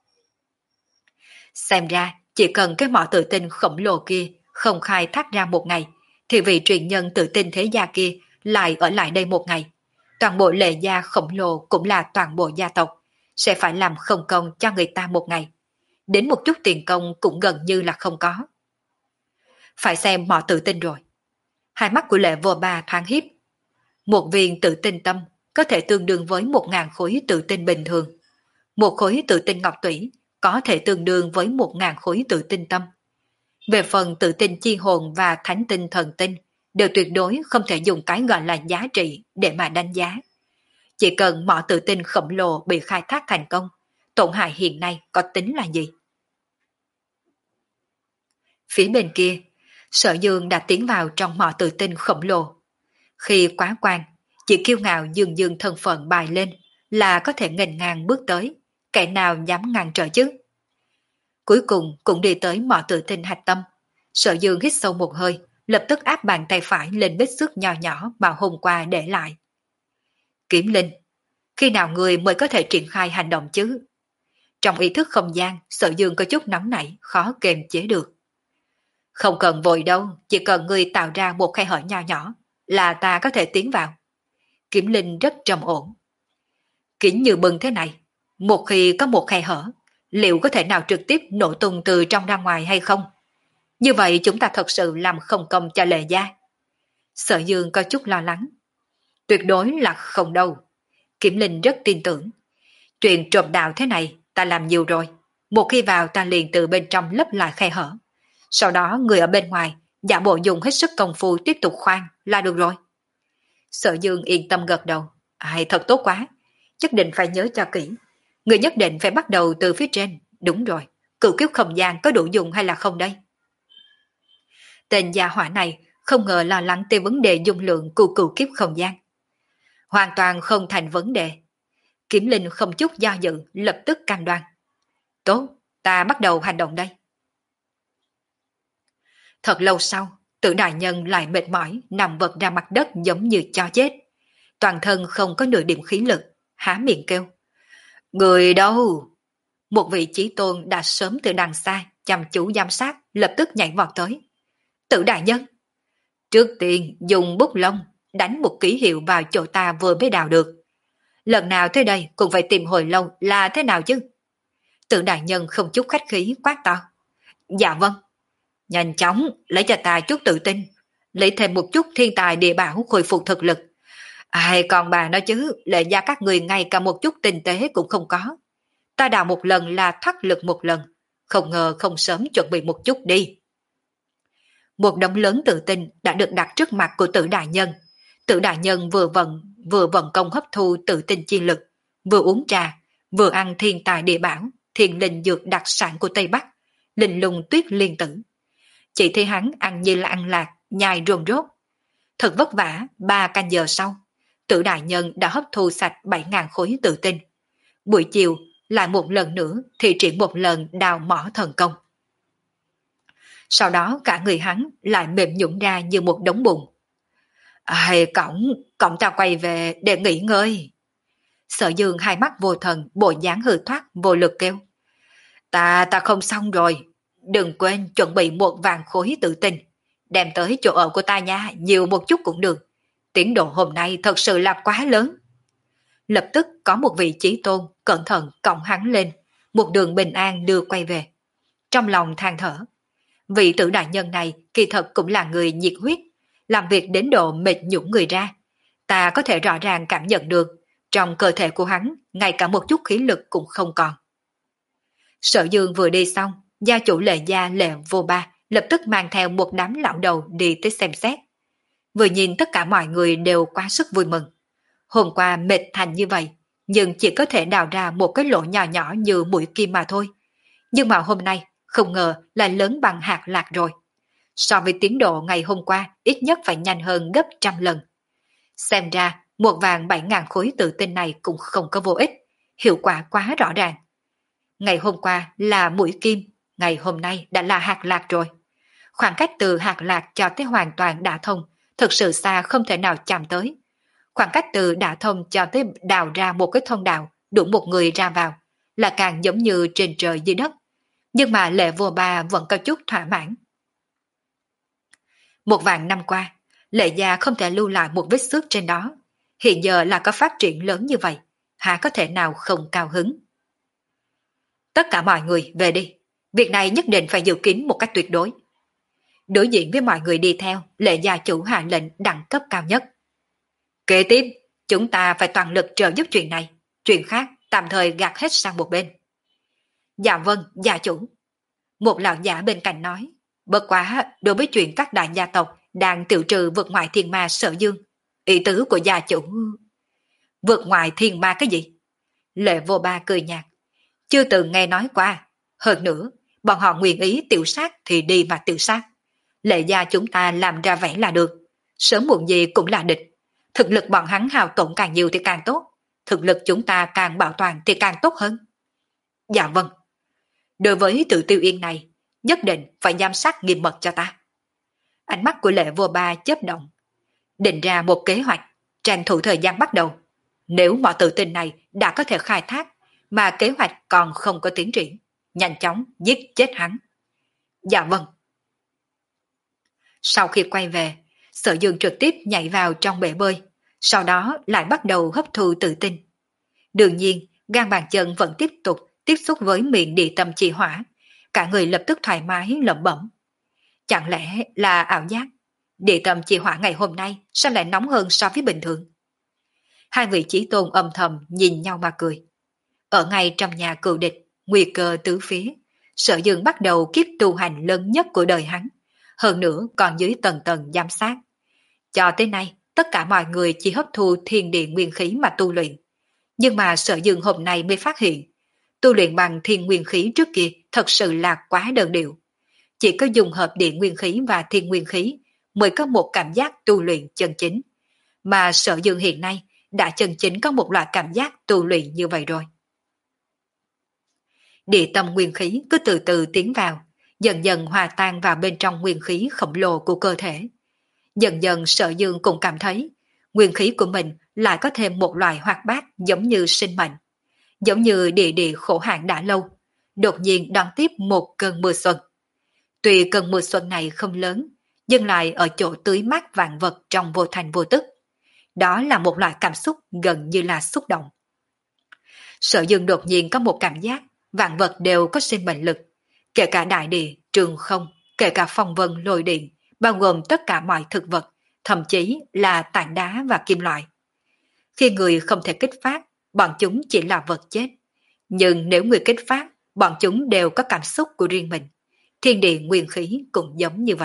Xem ra, chỉ cần cái mỏ tự tin khổng lồ kia không khai thác ra một ngày, thì vị truyền nhân tự tin thế gia kia lại ở lại đây một ngày. Toàn bộ Lệ gia khổng lồ cũng là toàn bộ gia tộc, sẽ phải làm không công cho người ta một ngày. Đến một chút tiền công cũng gần như là không có. Phải xem mỏ tự tin rồi. Hai mắt của Lệ Vô Ba thoáng hiếp. Một viên tự tin tâm có thể tương đương với một ngàn khối tự tin bình thường. Một khối tự tin ngọc tủy có thể tương đương với một ngàn khối tự tin tâm. Về phần tự tin chi hồn và thánh tinh thần tinh đều tuyệt đối không thể dùng cái gọi là giá trị để mà đánh giá. Chỉ cần mỏ tự tin khổng lồ bị khai thác thành công, tổn hại hiện nay có tính là gì? Phía bên kia, Sở Dương đã tiến vào trong mỏ tự tinh khổng lồ. Khi quá quan, chỉ kiêu ngạo dương dương thân phận bài lên là có thể nghênh ngang bước tới, kẻ nào dám ngăn trở chứ? Cuối cùng cũng đi tới mỏ tự tinh hạch tâm. Sở Dương hít sâu một hơi, lập tức áp bàn tay phải lên vết xước nhỏ nhỏ mà hôm qua để lại. Kiếm Linh, khi nào người mới có thể triển khai hành động chứ? Trong ý thức không gian, Sở Dương có chút nóng nảy, khó kềm chế được. Không cần vội đâu, chỉ cần người tạo ra một khe hở nho nhỏ, là ta có thể tiến vào. Kiếm Linh rất trầm ổn. Kính như bừng thế này, một khi có một khe hở, liệu có thể nào trực tiếp nổ tung từ trong ra ngoài hay không? Như vậy chúng ta thật sự làm không công cho Lệ gia. Sở Dương có chút lo lắng. Tuyệt đối là không đâu. Kiểm Linh rất tin tưởng. Chuyện trộm đạo thế này ta làm nhiều rồi. Một khi vào ta liền từ bên trong lấp lại khe hở. Sau đó người ở bên ngoài giả bộ dùng hết sức công phu tiếp tục khoan là được rồi. Sở Dương yên tâm gật đầu. Ai thật tốt quá. Nhất định phải nhớ cho kỹ. Người nhất định phải bắt đầu từ phía trên. Đúng rồi. Cửu kiếp không gian có đủ dùng hay là không đây? Tên gia hỏa này không ngờ lo lắng tới vấn đề dung lượng của cửu kiếp không gian. Hoàn toàn không thành vấn đề. Kiểm Linh không chút do dự, lập tức cam đoan. Tốt, ta bắt đầu hành động đây. Thật lâu sau, Tử đại nhân lại mệt mỏi, nằm vật ra mặt đất giống như chó chết. Toàn thân không có nửa điểm khí lực, há miệng kêu. Người đâu? Một vị chí tôn đã sớm từ đằng xa, chăm chú giám sát, lập tức nhảy vọt tới. Tử đại nhân! Trước tiên dùng bút lông, đánh một ký hiệu vào chỗ ta vừa mới đào được. Lần nào tới đây cũng phải tìm hồi lâu là thế nào chứ? Tử đại nhân không chút khách khí quát to. Dạ vâng. Nhanh chóng lấy cho ta chút tự tin, lấy thêm một chút thiên tài địa bảo khôi phục thực lực. Ai còn bà nói chứ, Lệ gia các người ngay cả một chút tinh tế cũng không có. Ta đào một lần là thoát lực một lần, không ngờ không sớm chuẩn bị một chút đi. Một đống lớn tự tin đã được đặt trước mặt của Tử đại nhân. Tử đại nhân vừa vận vừa vận công hấp thu tự tin chi lực, vừa uống trà, vừa ăn thiên tài địa bảo, thiên linh dược đặc sản của Tây Bắc, linh lùng tuyết liên tử. Chỉ thấy hắn ăn như là ăn lạc, nhai rồn rốt. Thật vất vả, ba canh giờ sau, Tử đại nhân đã hấp thu sạch bảy ngàn khối tự tin. Buổi chiều, lại một lần nữa thì triển một lần đào mỏ thần công. Sau đó cả người hắn lại mềm nhũn ra như một đống bùn. Ai cổng, cổng ta quay về để nghỉ ngơi. Sở Dương hai mắt vô thần, bộ dáng hư thoát, vô lực kêu. Ta, ta không xong rồi. Đừng quên chuẩn bị một vàng khối tự tin. Đem tới chỗ ở của ta nha, nhiều một chút cũng được. Tiến độ hôm nay thật sự là quá lớn. Lập tức có một vị chí tôn cẩn thận cõng hắn lên, một đường bình an đưa quay về. Trong lòng than thở. Vị Tử đại nhân này kỳ thật cũng là người nhiệt huyết, làm việc đến độ mệt nhũn người ra. Ta có thể rõ ràng cảm nhận được, trong cơ thể của hắn, ngay cả một chút khí lực cũng không còn. Sở Dương vừa đi xong, gia chủ Lệ gia Lệ Vô Ba lập tức mang theo một đám lão đầu đi tới xem xét. Vừa nhìn tất cả mọi người đều quá sức vui mừng. Hôm qua mệt thành như vậy, nhưng chỉ có thể đào ra một cái lỗ nhỏ nhỏ như mũi kim mà thôi. Nhưng mà hôm nay, không ngờ là lớn bằng hạt lạc rồi. So với tiến độ ngày hôm qua, ít nhất phải nhanh hơn gấp trăm lần. Xem ra, một vàng bảy ngàn khối tự tin này cũng không có vô ích, hiệu quả quá rõ ràng. Ngày hôm qua là mũi kim, ngày hôm nay đã là hạt lạc rồi. Khoảng cách từ hạt lạc cho tới hoàn toàn đả thông, thực sự xa không thể nào chạm tới. Khoảng cách từ đả thông cho tới đào ra một cái thông đạo, đủ một người ra vào, là càng giống như trên trời dưới đất. Nhưng mà Lệ Vô Ba vẫn có chút thỏa mãn. Một vạn năm qua, Lệ gia không thể lưu lại một vết xước trên đó. Hiện giờ là có phát triển lớn như vậy, há có thể nào không cao hứng. Tất cả mọi người về đi, việc này nhất định phải giữ kín một cách tuyệt đối. Đối diện với mọi người đi theo, Lệ gia chủ hạ lệnh đẳng cấp cao nhất. Kế tiếp, chúng ta phải toàn lực trợ giúp chuyện này, chuyện khác tạm thời gạt hết sang một bên. Dạ vâng, gia chủ. Một lão giả bên cạnh nói, bất quá đối với chuyện các đại gia tộc đang tiểu trừ vượt ngoại thiên ma Sở Dương, ý tứ của gia chủ. Vượt ngoại thiên ma cái gì? Lệ Vô Ba cười nhạt. chưa từng nghe nói qua. Hơn nữa, bọn họ nguyện ý tiểu sát thì đi mà tiểu sát. Lệ gia chúng ta làm ra vẻ là được. Sớm muộn gì cũng là địch. Thực lực bọn hắn hao tổn càng nhiều thì càng tốt. Thực lực chúng ta càng bảo toàn thì càng tốt hơn. Dạ vâng. Đối với Tự Tiêu Yên này, nhất định phải giám sát nghiêm mật cho ta. Ánh mắt của Lệ Vô Ba chớp động. Định ra một kế hoạch, tranh thủ thời gian bắt đầu. Nếu mọi tự tin này đã có thể khai thác, mà kế hoạch còn không có tiến triển, nhanh chóng giết chết hắn. Dạ vâng. Sau khi quay về, Sở Dương trực tiếp nhảy vào trong bể bơi, sau đó lại bắt đầu hấp thu tự tin. Đương nhiên, gan bàn chân vẫn tiếp tục tiếp xúc với miệng địa tâm chi hỏa, cả người lập tức thoải mái lẩm bẩm. Chẳng lẽ là ảo giác? Địa tâm chi hỏa ngày hôm nay sao lại nóng hơn so với bình thường? Hai vị chí tôn âm thầm nhìn nhau mà cười. Ở ngay trong nhà cựu địch, nguy cơ tứ phía, Sở Dương bắt đầu kiếp tu hành lớn nhất của đời hắn, hơn nữa còn dưới tầng tầng giám sát. Cho tới nay, tất cả mọi người chỉ hấp thu thiên địa nguyên khí mà tu luyện. Nhưng mà Sở Dương hôm nay mới phát hiện, tu luyện bằng thiên nguyên khí trước kia thật sự là quá đơn điệu. Chỉ có dùng hợp địa nguyên khí và thiên nguyên khí mới có một cảm giác tu luyện chân chính. Mà Sở Dương hiện nay đã chân chính có một loại cảm giác tu luyện như vậy rồi. Địa tâm nguyên khí cứ từ từ tiến vào, dần dần hòa tan vào bên trong nguyên khí khổng lồ của cơ thể. Dần dần Sở Dương cũng cảm thấy nguyên khí của mình lại có thêm một loại hoạt bát giống như sinh mệnh. Giống như địa địa khổ hạn đã lâu, đột nhiên đón tiếp một cơn mưa xuân. Tuy cơn mưa xuân này không lớn, nhưng lại ở chỗ tưới mát vạn vật trong vô thành vô tức. Đó là một loại cảm xúc gần như là xúc động. Sở Dương đột nhiên có một cảm giác vạn vật đều có sinh mệnh lực, kể cả đại địa, trường không, kể cả phong vân lôi điện, bao gồm tất cả mọi thực vật, thậm chí là tảng đá và kim loại. Khi người không thể kích phát, bọn chúng chỉ là vật chết. Nhưng nếu người kích phát, bọn chúng đều có cảm xúc của riêng mình. Thiên địa nguyên khí cũng giống như vậy.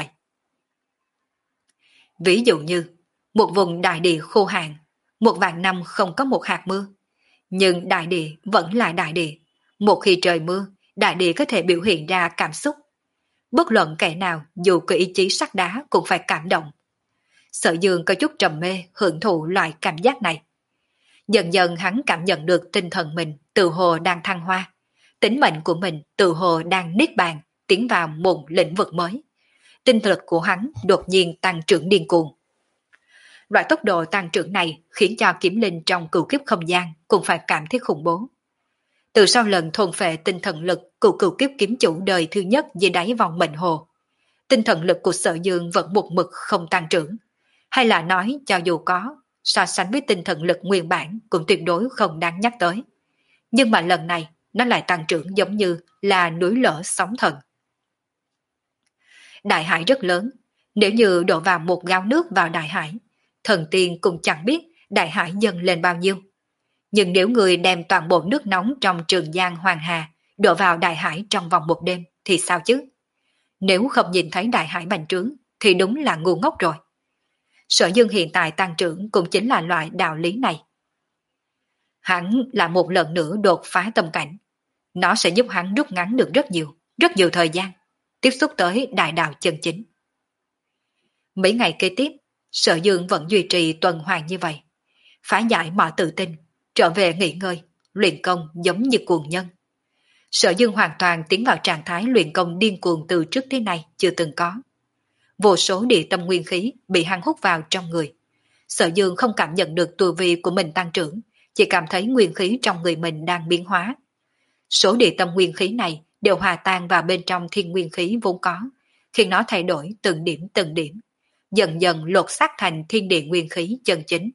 Ví dụ như, một vùng đại địa khô hạn, một vạn năm không có một hạt mưa. Nhưng đại địa vẫn là đại địa. Một khi trời mưa, đại địa có thể biểu hiện ra cảm xúc. Bất luận kẻ nào dù có ý chí sắt đá cũng phải cảm động. Sở Dương có chút trầm mê hưởng thụ loại cảm giác này. Dần dần hắn cảm nhận được tinh thần mình tự hồ đang thăng hoa. Tính mệnh của mình tự hồ đang niết bàn, tiến vào một lĩnh vực mới. Tinh lực của hắn đột nhiên tăng trưởng điên cuồng. Loại tốc độ tăng trưởng này khiến cho Kiếm Linh trong cửu kiếp không gian cũng phải cảm thấy khủng bố. Từ sau lần thôn phệ tinh thần lực của cửu kiếp kiếm chủ đời thứ nhất dưới đáy vòng mệnh hồ, tinh thần lực của Sở Dương vẫn một mực không tăng trưởng. Hay là nói cho dù có, so sánh với tinh thần lực nguyên bản cũng tuyệt đối không đáng nhắc tới. Nhưng mà lần này nó lại tăng trưởng giống như là núi lở sóng thần. Đại hải rất lớn, nếu như đổ vào một gáo nước vào đại hải, thần tiên cũng chẳng biết đại hải dâng lên bao nhiêu. Nhưng nếu người đem toàn bộ nước nóng trong Trường Giang Hoàng Hà đổ vào đại hải trong vòng một đêm thì sao chứ? Nếu không nhìn thấy đại hải bành trướng thì đúng là ngu ngốc rồi. Sở Dương hiện tại tăng trưởng cũng chính là loại đạo lý này. Hắn là một lần nữa đột phá tâm cảnh. Nó sẽ giúp hắn rút ngắn được rất nhiều, rất nhiều thời gian, tiếp xúc tới đại đạo chân chính. Mấy ngày kế tiếp, Sở Dương vẫn duy trì tuần hoàn như vậy. Phá giải mọi tự tin, trở về nghỉ ngơi, luyện công giống như cuồng nhân. Sở Dương hoàn toàn tiến vào trạng thái luyện công điên cuồng từ trước tới nay chưa từng có. Vô số địa tâm nguyên khí bị hắn hút vào trong người. Sở Dương không cảm nhận được tu vi của mình tăng trưởng, chỉ cảm thấy nguyên khí trong người mình đang biến hóa. Số địa tâm nguyên khí này đều hòa tan vào bên trong thiên nguyên khí vốn có, khiến nó thay đổi từng điểm từng điểm, dần dần lột xác thành thiên địa nguyên khí chân chính.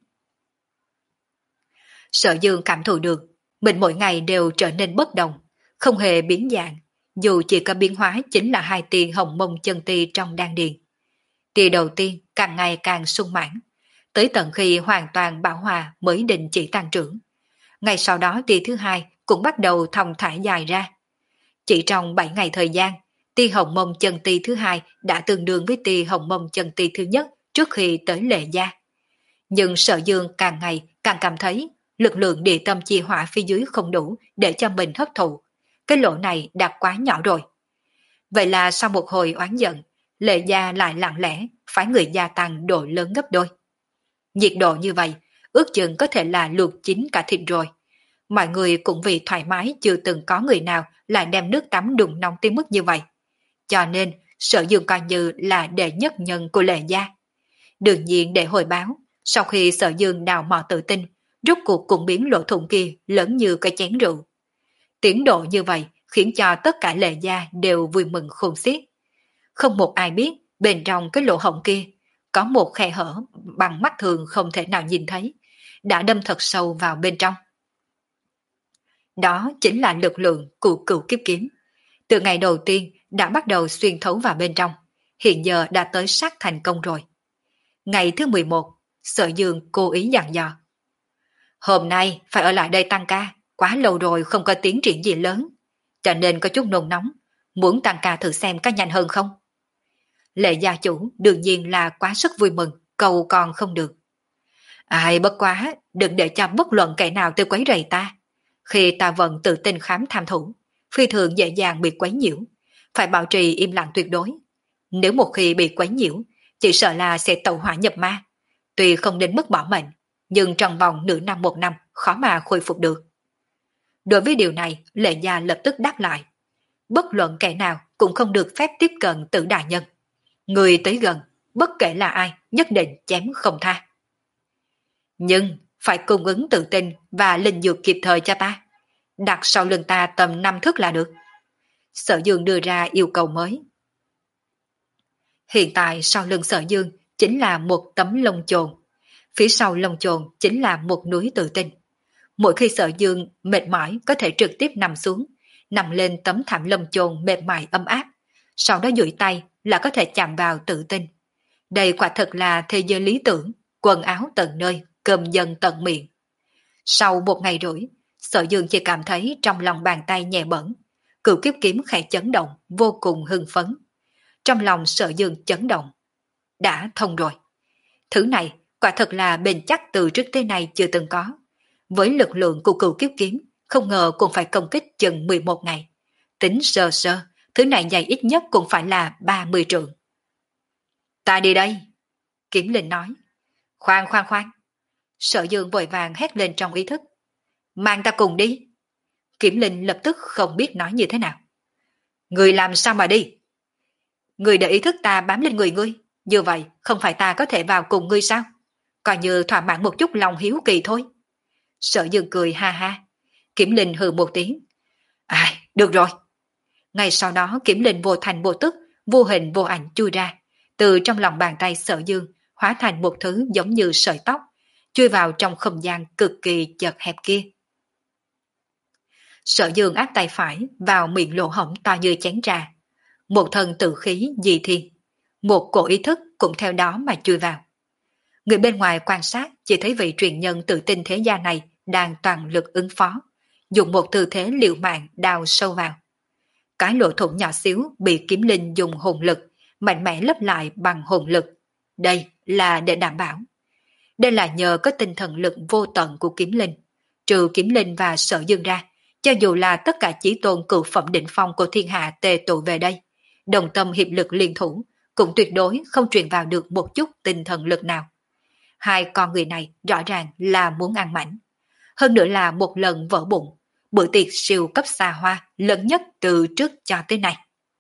Sở Dương cảm thụ được, mình mỗi ngày đều trở nên bất đồng, không hề biến dạng, dù chỉ có biến hóa chính là hai tia hồng mông chân ti trong đan điền. Tia đầu tiên càng ngày càng sung mãn, tới tận khi hoàn toàn bảo hòa mới đình chỉ tăng trưởng. Ngày sau đó tia thứ hai cũng bắt đầu thong thả dài ra. Chỉ trong bảy ngày thời gian, tia hồng mông chân ti thứ hai đã tương đương với tia hồng mông chân ti thứ nhất trước khi tới Lệ Gia. Nhưng Sở Dương càng ngày càng cảm thấy lực lượng địa tâm chi hỏa phía dưới không đủ để cho mình hấp thụ, cái lỗ này đã quá nhỏ rồi. Vậy là sau một hồi oán giận, Lệ Gia lại lặng lẽ phái người gia tăng độ lớn gấp đôi. Nhiệt độ như vậy, ước chừng có thể là luộc chín cả thịt rồi. Mọi người cũng vì thoải mái chưa từng có người nào lại đem nước tắm đun nóng tới mức như vậy. Cho nên, Sở Dương coi như là đệ nhất nhân của Lệ Gia. Đương nhiên để hồi báo, sau khi Sở Dương đào mò tự tin, rốt cuộc cũng biến lỗ thủng kia lớn như cái chén rượu. Tiến độ như vậy khiến cho tất cả Lệ Gia đều vui mừng khôn xiết. Không một ai biết bên trong cái lỗ hổng kia có một khe hở bằng mắt thường không thể nào nhìn thấy, đã đâm thật sâu vào bên trong. Đó chính là lực lượng của cửu kiếp kiếm. Từ ngày đầu tiên đã bắt đầu xuyên thấu vào bên trong, hiện giờ đã tới sát thành công rồi. Ngày thứ mười một, Sở Dương cố ý dặn dò. Hôm nay phải ở lại đây tăng ca, quá lâu rồi không có tiến triển gì lớn, cho nên có chút nôn nóng, muốn tăng ca thử xem có nhanh hơn không. Lệ gia chủ đương nhiên là quá sức vui mừng, cầu còn không được. Ai bất quá, đừng để cho bất luận kẻ nào tới quấy rầy ta. Khi ta vẫn tự tin khám tham thủ, phi thường dễ dàng bị quấy nhiễu, phải bảo trì im lặng tuyệt đối. Nếu một khi bị quấy nhiễu, chỉ sợ là sẽ tẩu hỏa nhập ma. Tuy không đến mức bỏ mệnh, nhưng trong vòng nửa năm một năm khó mà khôi phục được. Đối với điều này, Lệ Gia lập tức đáp lại. Bất luận kẻ nào cũng không được phép tiếp cận Tử đại nhân. Người tới gần, bất kể là ai, nhất định chém không tha. Nhưng phải cung ứng tự tin và linh dược kịp thời cho ta. Đặt sau lưng ta tầm năm thước là được. Sở Dương đưa ra yêu cầu mới. Hiện tại sau lưng Sở Dương chính là một tấm lông chồn. Phía sau lông chồn chính là một núi tự tin. Mỗi khi Sở Dương mệt mỏi có thể trực tiếp nằm xuống, nằm lên tấm thảm lông chồn mềm mại ấm áp, sau đó duỗi tay là có thể chạm vào tự tin. Đây quả thật là thế giới lý tưởng, quần áo tận nơi, cơm dân tận miệng. Sau một ngày rưỡi, Sở Dương chỉ cảm thấy trong lòng bàn tay nhẹ bẩn, cửu kiếp kiếm khẽ chấn động, vô cùng hưng phấn. Trong lòng Sở Dương chấn động. Đã thông rồi. Thứ này quả thật là bền chắc từ trước tới nay chưa từng có. Với lực lượng của cửu kiếp kiếm, không ngờ cũng phải công kích chừng mười một ngày. Tính sơ sơ, thứ này dày ít nhất cũng phải là ba mươi trượng. Ta đi đây. Kiếm Linh nói. Khoan khoan khoan. Sở Dương vội vàng hét lên trong ý thức. Mang ta cùng đi. Kiếm Linh lập tức không biết nói như thế nào. Người làm sao mà đi? Người để ý thức ta bám lên người ngươi, như vậy không phải ta có thể vào cùng ngươi sao? Coi như thỏa mãn một chút lòng hiếu kỳ thôi. Sở Dương cười ha ha. Kiếm Linh hừ một tiếng. À, được rồi. Ngay sau đó Kiếm Linh vô thành vô tức, vô hình vô ảnh chui ra, từ trong lòng bàn tay Sở Dương hóa thành một thứ giống như sợi tóc, chui vào trong không gian cực kỳ chật hẹp kia. Sở Dương áp tay phải vào miệng lỗ hổng to như chén trà. Một thân tự khí dị thiên, một cổ ý thức cũng theo đó mà chui vào. Người bên ngoài quan sát chỉ thấy vị truyền nhân tự tin thế gia này đang toàn lực ứng phó, dùng một tư thế liều mạng đào sâu vào. Cái lỗ thủng nhỏ xíu bị Kiếm Linh dùng hồn lực mạnh mẽ lấp lại bằng hồn lực. Đây là để đảm bảo. Đây là nhờ có tinh thần lực vô tận của Kiếm Linh. Trừ Kiếm Linh và Sở Dương ra, cho dù là tất cả chí tôn cửu phẩm đỉnh phong của thiên hạ tề tụ về đây, đồng tâm hiệp lực liên thủ, cũng tuyệt đối không truyền vào được một chút tinh thần lực nào. Hai con người này rõ ràng là muốn ăn mảnh. Hơn nữa là một lần vỡ bụng, bữa tiệc siêu cấp xa hoa lớn nhất từ trước cho tới nay.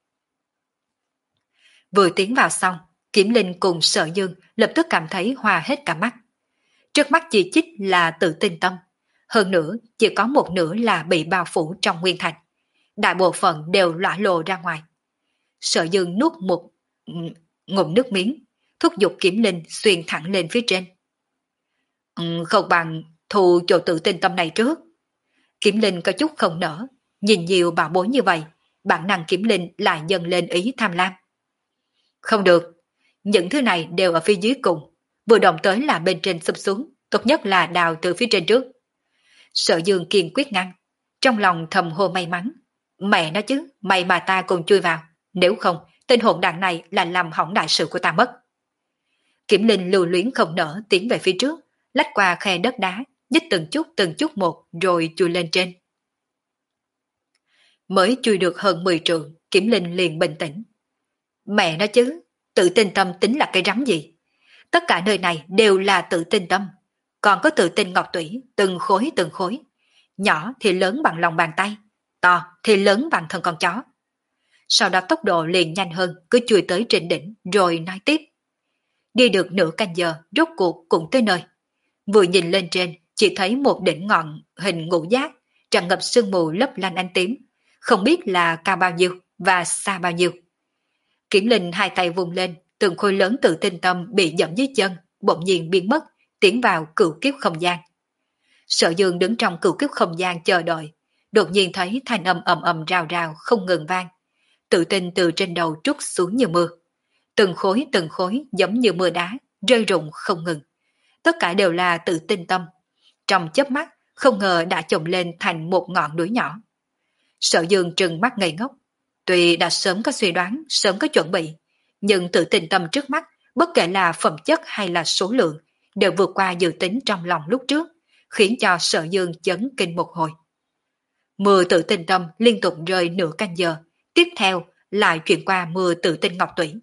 Vừa tiến vào xong, Kiếm Linh cùng Sở Dương lập tức cảm thấy hoa hết cả mắt. Trước mắt chỉ chích là tự tin tâm, hơn nữa chỉ có một nửa là bị bao phủ trong nguyên thành. Đại bộ phận đều lõa lồ ra ngoài. Sở Dương nuốt một ngụm nước miếng, thúc giục Kiếm Linh xuyên thẳng lên phía trên. Ừ, không bằng thu chỗ tự tin tâm này trước. Kiếm Linh có chút không nở, nhìn nhiều bảo bối như vậy, bản năng Kiếm Linh lại dần lên ý tham lam. Không được, những thứ này đều ở phía dưới cùng, vừa động tới là bên trên sụp xuống, tốt nhất là đào từ phía trên trước. Sở Dương kiên quyết ngăn, trong lòng thầm hô may mắn. Mẹ nó chứ, may mà ta cùng chui vào, nếu không, tên hỗn đảng này là làm hỏng đại sự của ta mất. Kiếm Linh lưu luyến không nở tiến về phía trước, lách qua khe đất đá, nhích từng chút từng chút một rồi chui lên trên. Mới chui được hơn mười trượng, Kiểm Linh liền bình tĩnh. Mẹ nói chứ, tự tin tâm tính là cái rắm gì? Tất cả nơi này đều là tự tin tâm. Còn có tự tin ngọc tủy, từng khối từng khối. Nhỏ thì lớn bằng lòng bàn tay, to thì lớn bằng thân con chó. Sau đó tốc độ liền nhanh hơn, cứ chui tới trên đỉnh rồi nói tiếp. Đi được nửa canh giờ, rốt cuộc cũng tới nơi. Vừa nhìn lên trên, chỉ thấy một đỉnh ngọn hình ngũ giác, tràn ngập sương mù lấp lánh ánh tím. Không biết là cao bao nhiêu và xa bao nhiêu. Kiểm Linh hai tay vùng lên, từng khối lớn tự tin tâm bị dẫm dưới chân, bỗng nhiên biến mất, tiến vào cửu kiếp không gian. Sở Dương đứng trong cửu kiếp không gian chờ đợi, đột nhiên thấy thanh âm ầm ầm rào rào không ngừng vang. Tự tin từ trên đầu trút xuống như mưa. Từng khối từng khối giống như mưa đá, rơi rụng không ngừng. Tất cả đều là tự tin tâm. Trong chớp mắt, không ngờ đã chồng lên thành một ngọn núi nhỏ. Sở Dương trừng mắt ngây ngốc. Tuy đã sớm có suy đoán, sớm có chuẩn bị, nhưng tự tin tâm trước mắt, bất kể là phẩm chất hay là số lượng, đều vượt qua dự tính trong lòng lúc trước, khiến cho Sở Dương chấn kinh một hồi. Mưa tự tin tâm liên tục rơi nửa canh giờ, tiếp theo lại chuyển qua mưa tự tin ngọc tủy.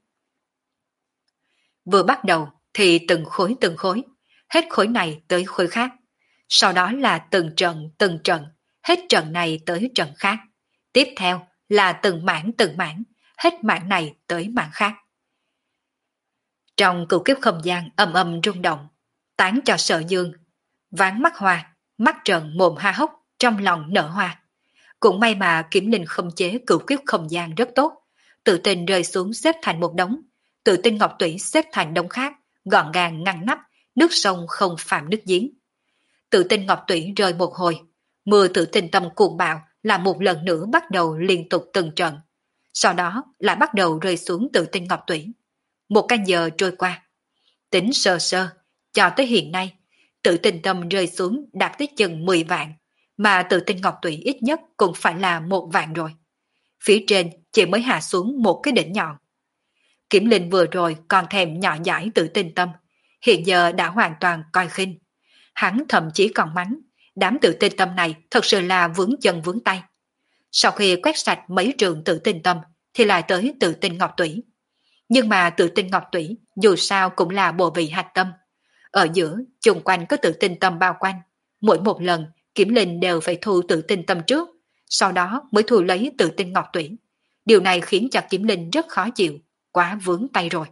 Vừa bắt đầu thì từng khối từng khối, hết khối này tới khối khác. Sau đó là từng trận từng trận, hết trận này tới trận khác. Tiếp theo là từng mảng từng mảng, hết mảng này tới mảng khác. Trong cửu kiếp không gian âm âm rung động, tán cho Sở Dương ván mắt hoa, mắt trợn mồm ha hốc, trong lòng nở hoa. Cũng may mà Kiểm Linh không chế cửu kiếp không gian rất tốt, tự tin rơi xuống xếp thành một đống, tự tin ngọc tủy xếp thành đống khác, gọn gàng ngăn nắp, nước sông không phạm nước giếng. Tự tin ngọc tủy rơi một hồi, mưa tự tin tâm cuồng bạo là một lần nữa bắt đầu liên tục từng trận. Sau đó lại bắt đầu rơi xuống tự tin ngọc tủy. Một canh giờ trôi qua. Tính sơ sơ, cho tới hiện nay, tự tin tâm rơi xuống đạt tới chừng mười vạn, mà tự tin ngọc tủy ít nhất cũng phải là một vạn rồi. Phía trên chỉ mới hạ xuống một cái đỉnh nhọn. Kiểm Linh vừa rồi còn thèm nhỏ giải tự tin tâm, hiện giờ đã hoàn toàn coi khinh. Hắn thậm chí còn mắng, đám tự tin tâm này thật sự là vướng chân vướng tay. Sau khi quét sạch mấy trường tự tin tâm, thì lại tới tự tin ngọc tủy. Nhưng mà tự tin ngọc tủy dù sao cũng là bộ vị hạch tâm. Ở giữa, chung quanh có tự tin tâm bao quanh. Mỗi một lần, Kiểm Linh đều phải thu tự tin tâm trước, sau đó mới thu lấy tự tin ngọc tủy. Điều này khiến cho Kiểm Linh rất khó chịu, quá vướng tay rồi.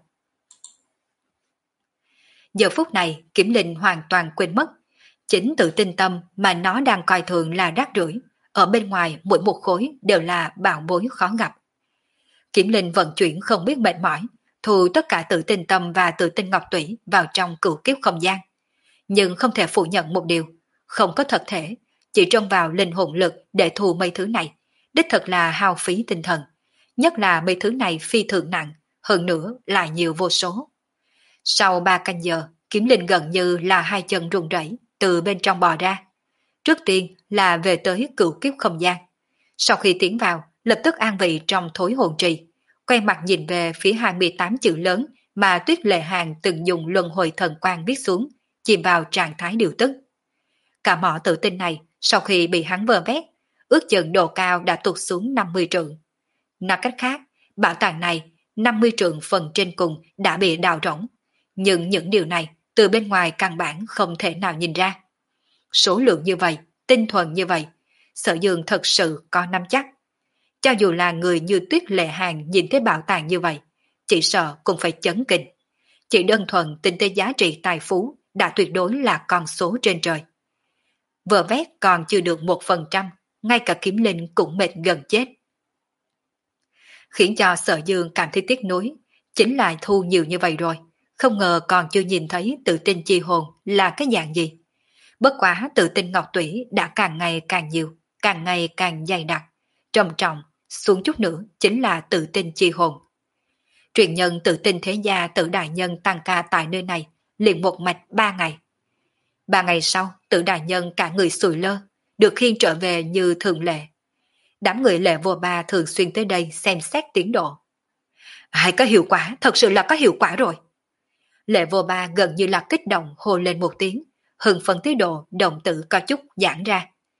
Giờ phút này, Kiểm Linh hoàn toàn quên mất. Chính tự tin tâm mà nó đang coi thường là rác rưởi, ở bên ngoài mỗi một khối đều là bảo bối khó gặp. Kiểm Linh vận chuyển không biết mệt mỏi, thu tất cả tự tin tâm và tự tin ngọc tủy vào trong cửu kiếp không gian. Nhưng không thể phủ nhận một điều, không có thật thể, chỉ trông vào linh hồn lực để thu mấy thứ này, đích thật là hao phí tinh thần. Nhất là mấy thứ này phi thường nặng, hơn nữa là nhiều vô số. Sau ba canh giờ, Kiểm Linh gần như là hai chân run rẩy từ bên trong bò ra. Trước tiên là về tới cửu kiếp không gian. Sau khi tiến vào, lập tức an vị trong thối hồn trì, quay mặt nhìn về phía hai mươi tám chữ lớn mà Tuyết Lệ Hàng từng dùng luân hồi thần quang viết xuống, chìm vào trạng thái điều tức. Cả mỏ tự tin này, sau khi bị hắn vơ vét, ước chừng độ cao đã tụt xuống năm mươi trượng. Nói cách khác, bảo tàng này, năm mươi trượng phần trên cùng đã bị đào rỗng. Nhưng những điều này, từ bên ngoài căn bản không thể nào nhìn ra. Số lượng như vậy, tinh thuần như vậy, Sở Dương thật sự có nắm chắc. Cho dù là người như Tuyết Lệ Hàng nhìn thấy bảo tàng như vậy, chỉ sợ cũng phải chấn kinh. Chỉ đơn thuần tính tới giá trị tài phú đã tuyệt đối là con số trên trời. Vợ vét còn chưa được một phần trăm, ngay cả Kiếm Linh cũng mệt gần chết. Khiến cho Sở Dương cảm thấy tiếc nuối, chính là thu nhiều như vậy rồi, không ngờ còn chưa nhìn thấy tự tin chi hồn là cái dạng gì. Bất quá tự tin ngọc tủy đã càng ngày càng nhiều, càng ngày càng dày đặc, trầm trọng, xuống chút nữa chính là tự tin chi hồn. Truyền nhân tự tin thế gia Tử đại nhân tăng ca tại nơi này, liền một mạch ba ngày. Ba ngày sau, Tử đại nhân cả người sùi lơ, được khiêng trở về như thường lệ. Đám người Lệ Vô Ba thường xuyên tới đây xem xét tiến độ. Hay có hiệu quả, thật sự là có hiệu quả rồi. Lệ Vô Ba gần như là kích động hô lên một tiếng, hưng phấn tới độ động tử có chút giãn ra.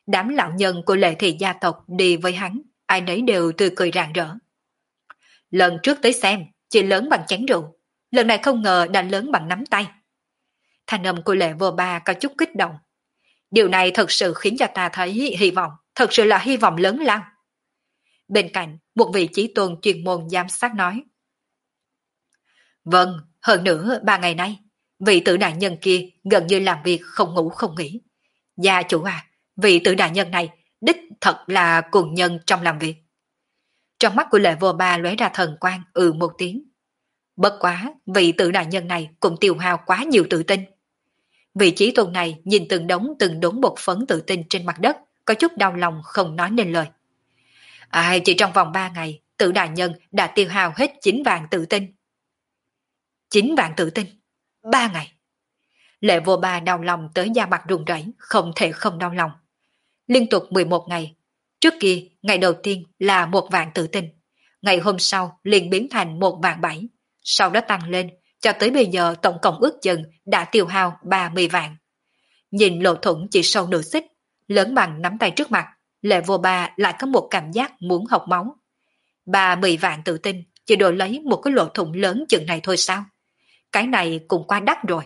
Đám lão nhân của Lệ Thị gia tộc đi với hắn, ai nấy đều tươi cười rạng rỡ. Lần trước tới xem, chỉ lớn bằng chén rượu, lần này không ngờ đã lớn bằng nắm tay. Thanh âm của Lệ Vô Ba có chút kích động. Điều này thật sự khiến cho ta thấy hy vọng, thật sự là hy vọng lớn lao. Bên cạnh, một vị chí tôn chuyên môn giám sát nói. Vâng, hơn nữa ba ngày nay, vị tử đại nhân kia gần như làm việc không ngủ không nghỉ. Gia chủ à, vị tử đại nhân này đích thật là cuồng nhân trong làm việc. Trong mắt của Lệ Vô Ba lóe ra thần quang ừ một tiếng. Bất quá, vị tử đại nhân này cũng tiêu hao quá nhiều tự tin. Vị trí tôn này nhìn từng đống từng đống bột phấn tự tin trên mặt đất, có chút đau lòng không nói nên lời. À, chỉ trong vòng ba ngày, tử đại nhân đã tiêu hao hết chín vạn tự tin. chín vạn tự tin? ba ngày. Lệ Vô Ba đau lòng tới da mặt run rẩy, không thể không đau lòng. Liên tục mười một ngày. Trước kia, ngày đầu tiên là một vạn tự tin. Ngày hôm sau liền biến thành một vạn bảy. Sau đó tăng lên, cho tới bây giờ tổng cộng ước chừng đã tiêu hao ba mươi vạn. Nhìn lỗ thủng chỉ sâu nửa xích, lớn bằng nắm tay trước mặt, Lệ Vô Ba lại có một cảm giác muốn học máu. ba mươi vạn tự tin, chỉ đổi lấy một cái lỗ thủng lớn chừng này thôi sao? Cái này cũng quá đắt rồi.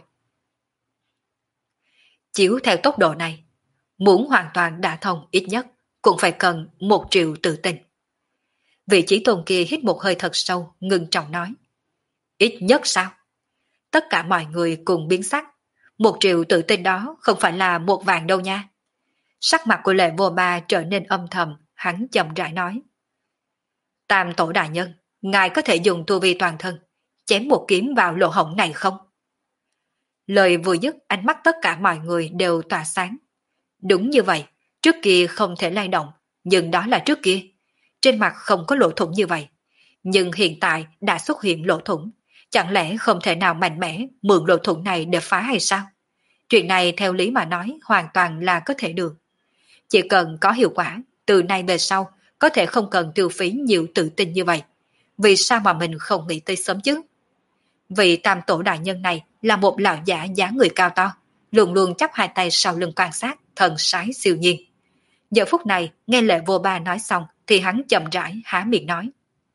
Chiếu theo tốc độ này, muốn hoàn toàn đả thông ít nhất cũng phải cần một triệu tự tin. Vị trí tôn kia hít một hơi thật sâu, ngưng trọng nói. Ít nhất sao? Tất cả mọi người cùng biến sắc. Một triệu tự tin đó không phải là một vạn đâu nha. Sắc mặt của Lệ Vô Ba trở nên âm thầm, hắn chậm rãi nói. Tam tổ đại nhân, ngài có thể dùng tu vi toàn thân, chém một kiếm vào lỗ hổng này không? Lời vừa dứt, ánh mắt tất cả mọi người đều tỏa sáng. Đúng như vậy, trước kia không thể lay động, nhưng đó là trước kia. Trên mặt không có lỗ thủng như vậy. Nhưng hiện tại đã xuất hiện lỗ thủng. Chẳng lẽ không thể nào mạnh mẽ mượn lỗ thủng này để phá hay sao? Chuyện này theo lý mà nói hoàn toàn là có thể được. Chỉ cần có hiệu quả, từ nay về sau có thể không cần tiêu phí nhiều tự tin như vậy. Vì sao mà mình không nghĩ tới sớm chứ? Vị tam tổ đại nhân này là một lão giả dáng người cao to, luôn luôn chắp hai tay sau lưng quan sát, thần sái siêu nhiên. Giờ phút này, nghe Lệ Vô Ba nói xong thì hắn chậm rãi há miệng nói.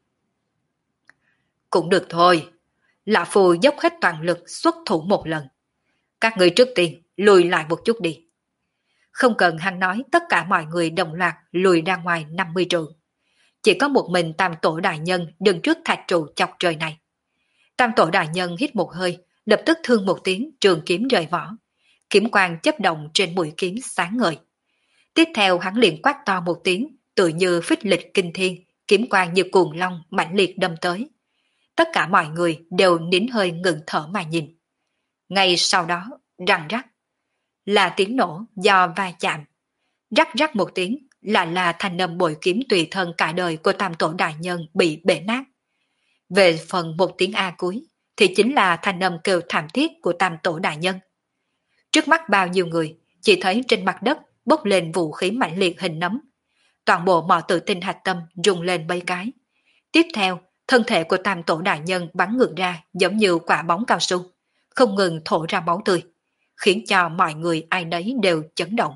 Cũng được thôi, lão phu dốc hết toàn lực xuất thủ một lần. Các người trước tiên lùi lại một chút đi. Không cần hắn nói, tất cả mọi người đồng loạt lùi ra ngoài năm mươi trượng. Chỉ có một mình tam tổ đại nhân đứng trước thạch trụ chọc trời này. Tam tổ đại nhân hít một hơi, lập tức thương một tiếng, trường kiếm rời vỏ. Kiếm quang chấp động trên mũi kiếm sáng ngời. Tiếp theo hắn liền quát to một tiếng, tự như phích lịch kinh thiên, kiếm quang như cuồng long mãnh liệt đâm tới. Tất cả mọi người đều nín hơi ngừng thở mà nhìn. Ngay sau đó, răng rắc, là tiếng nổ do va chạm. Rắc rắc một tiếng, là là thanh âm bội kiếm tùy thân cả đời của tam tổ đại nhân bị bể nát. Về phần một tiếng A cuối, thì chính là thanh âm kêu thảm thiết của tam tổ đại nhân. Trước mắt bao nhiêu người, chỉ thấy trên mặt đất bốc lên vũ khí mạnh liệt hình nấm. Toàn bộ mọi tự tin hạch tâm rung lên mấy cái. Tiếp theo, thân thể của tam tổ đại nhân bắn ngược ra giống như quả bóng cao su, không ngừng thổ ra máu tươi, khiến cho mọi người ai nấy đều chấn động.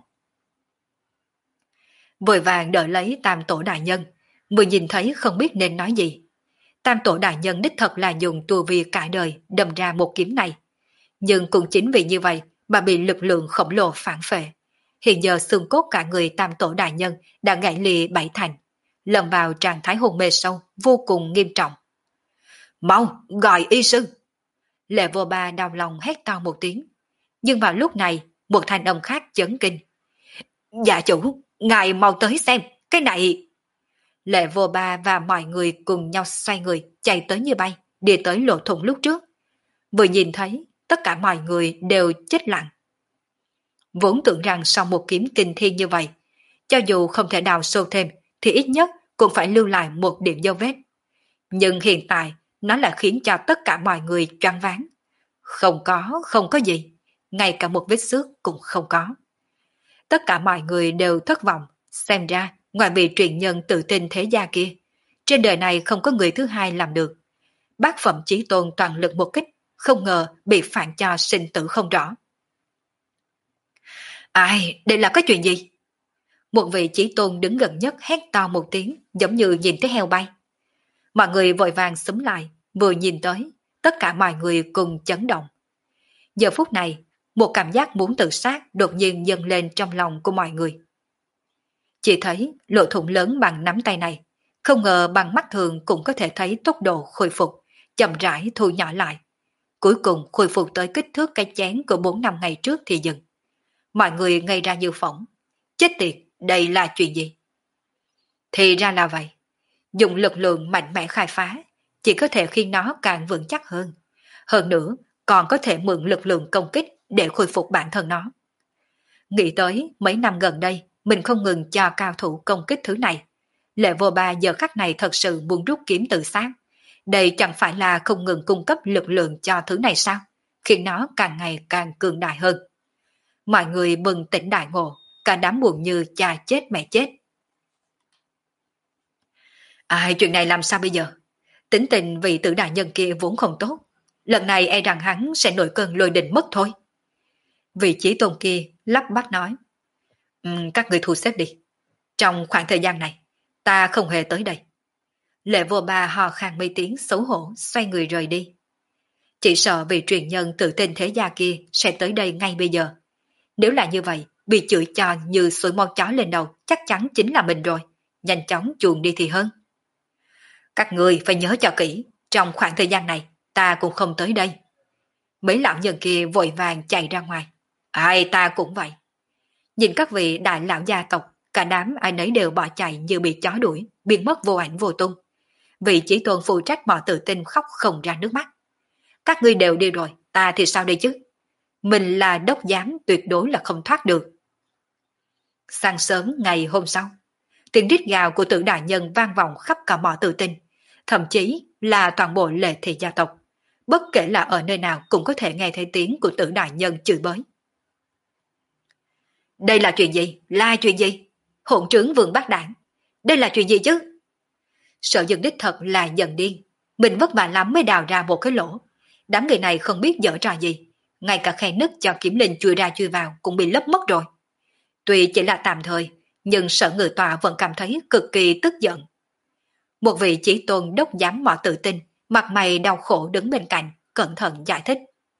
Vội vàng đợi lấy tam tổ đại nhân, vừa nhìn thấy không biết nên nói gì. Tam tổ đại nhân đích thật là dùng tu vi cả đời đâm ra một kiếm này. Nhưng cũng chính vì như vậy mà bị lực lượng khổng lồ phản phệ. Hiện giờ xương cốt cả người tam tổ đại nhân đã gãy lìa bảy thành, lâm vào trạng thái hôn mê sâu, vô cùng nghiêm trọng. Mau, gọi y sư! Lệ Vô Ba đau lòng hét to một tiếng. Nhưng vào lúc này, một thanh âm khác chấn kinh. Dạ chủ, ngài mau tới xem, cái này... Lệ Vô Ba và mọi người cùng nhau xoay người, chạy tới như bay, đi tới lỗ thủng lúc trước. Vừa nhìn thấy, tất cả mọi người đều chết lặng. Vốn tưởng rằng sau một kiếm kinh thiên như vậy, cho dù không thể đào sâu thêm, thì ít nhất cũng phải lưu lại một điểm dấu vết. Nhưng hiện tại, nó lại khiến cho tất cả mọi người choáng váng. Không có, không có gì, ngay cả một vết xước cũng không có. Tất cả mọi người đều thất vọng, xem ra ngoài vị truyền nhân tự tin thế gia kia, trên đời này không có người thứ hai làm được. Bác phẩm chí tôn toàn lực một kích, không ngờ bị phản cho sinh tử không rõ. Ai, đây là cái chuyện gì? Một vị chí tôn đứng gần nhất hét to một tiếng, giống như nhìn thấy heo bay. Mọi người vội vàng xúm lại, vừa nhìn tới, tất cả mọi người cùng chấn động. Giờ phút này, một cảm giác muốn tự sát đột nhiên dâng lên trong lòng của mọi người. Chỉ thấy lỗ thủng lớn bằng nắm tay này, không ngờ bằng mắt thường cũng có thể thấy tốc độ khôi phục, chậm rãi thu nhỏ lại. Cuối cùng khôi phục tới kích thước cái chén của bốn năm ngày trước thì dừng. Mọi người ngây ra như phỏng. Chết tiệt, đây là chuyện gì? Thì ra là vậy. Dùng lực lượng mạnh mẽ khai phá, chỉ có thể khiến nó càng vững chắc hơn. Hơn nữa, còn có thể mượn lực lượng công kích để khôi phục bản thân nó. Nghĩ tới mấy năm gần đây, mình không ngừng cho cao thủ công kích thứ này. Lệ Vô Ba giờ khắc này thật sự muốn rút kiếm tự sát. Đây chẳng phải là không ngừng cung cấp lực lượng cho thứ này sao? Khiến nó càng ngày càng cường đại hơn. Mọi người bừng tỉnh đại ngộ, cả đám buồn như cha chết mẹ chết. Ai, chuyện này làm sao bây giờ? Tính tình vị tử đại nhân kia vốn không tốt. Lần này e rằng hắn sẽ nổi cơn lôi đình mất thôi. Vị chí tôn kia lắp bắp nói. Um, các người thu xếp đi. Trong khoảng thời gian này, ta không hề tới đây. Lệ Vô Ba hò khan mấy tiếng xấu hổ, xoay người rời đi. Chỉ sợ vị truyền nhân tự tin thế gia kia sẽ tới đây ngay bây giờ. Nếu là như vậy, bị chửi cho như sủi mon chó lên đầu chắc chắn chính là mình rồi. Nhanh chóng chuồn đi thì hơn. Các người phải nhớ cho kỹ, trong khoảng thời gian này, ta cũng không tới đây. Mấy lão nhân kia vội vàng chạy ra ngoài. Ai ta cũng vậy. Nhìn các vị đại lão gia tộc, cả đám ai nấy đều bỏ chạy như bị chó đuổi, biến mất vô ảnh vô tung. Vị chỉ tôn phụ trách mọ tự tin khóc không ra nước mắt. Các ngươi đều đi rồi, ta thì sao đây chứ? Mình là đốc giám tuyệt đối là không thoát được. Sáng sớm ngày hôm sau, tiếng rít gào của Tử đại nhân vang vọng khắp cả mỏ tự tin, thậm chí là toàn bộ Lệ thị gia tộc. Bất kể là ở nơi nào cũng có thể nghe thấy tiếng của Tử đại nhân chửi bới. Đây là chuyện gì? Là chuyện gì? Hỗn trướng vương bát đảng. Đây là chuyện gì chứ? Sợ dân đích thật là giận điên. Mình vất vả lắm mới đào ra một cái lỗ. Đám người này không biết dở trò gì. Ngay cả khe nứt cho kiếm linh chui ra chui vào cũng bị lấp mất rồi. Tuy chỉ là tạm thời, nhưng Sở Ngự Tọa vẫn cảm thấy cực kỳ tức giận. Một vị chỉ tôn đốc giám mỏ tự tin, mặt mày đau khổ đứng bên cạnh, cẩn thận giải thích.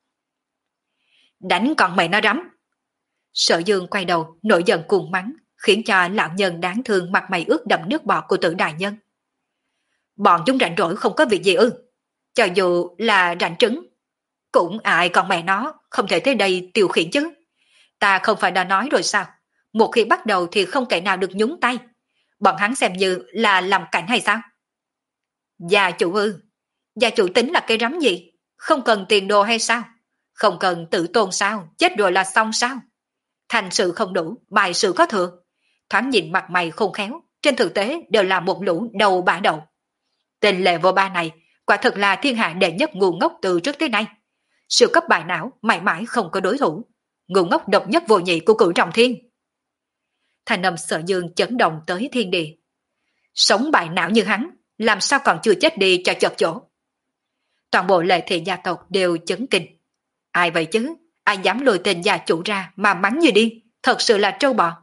Đánh con mày nó rắm. Sở Dương quay đầu, nổi giận cuồng mắng, khiến cho lão nhân đáng thương mặt mày ướt đẫm nước bọt của Tử đại nhân. Bọn chúng rảnh rỗi không có việc gì ư? Cho dù là rảnh trứng, cũng ai con mẹ nó không thể tới đây tiêu khiển chứ. Ta không phải đã nói rồi sao? Một khi bắt đầu thì không kẻ nào được nhúng tay. Bọn hắn xem như là làm cảnh hay sao? Gia chủ ư? Gia chủ tính là cái rắm gì? Không cần tiền đồ hay sao? Không cần tự tôn sao? Chết rồi là xong sao? Thành sự không đủ, bài sự có thừa. Thoáng nhìn mặt mày không khéo, trên thực tế đều là một lũ đầu bả đầu. Tên Lệ Vô Ba này quả thật là thiên hạ đệ nhất ngu ngốc từ trước tới nay. Siêu cấp bài não mãi mãi không có đối thủ. Ngu ngốc độc nhất vô nhị của Cửu Trọng Thiên. Thành âm Sở Dương chấn động tới thiên địa. Sống bài não như hắn, làm sao còn chưa chết đi cho chật chỗ. Toàn bộ Lệ thị gia tộc đều chấn kinh. Ai vậy chứ? Ai dám lôi tên gia chủ ra mà mắng như điên, thật sự là trâu bò.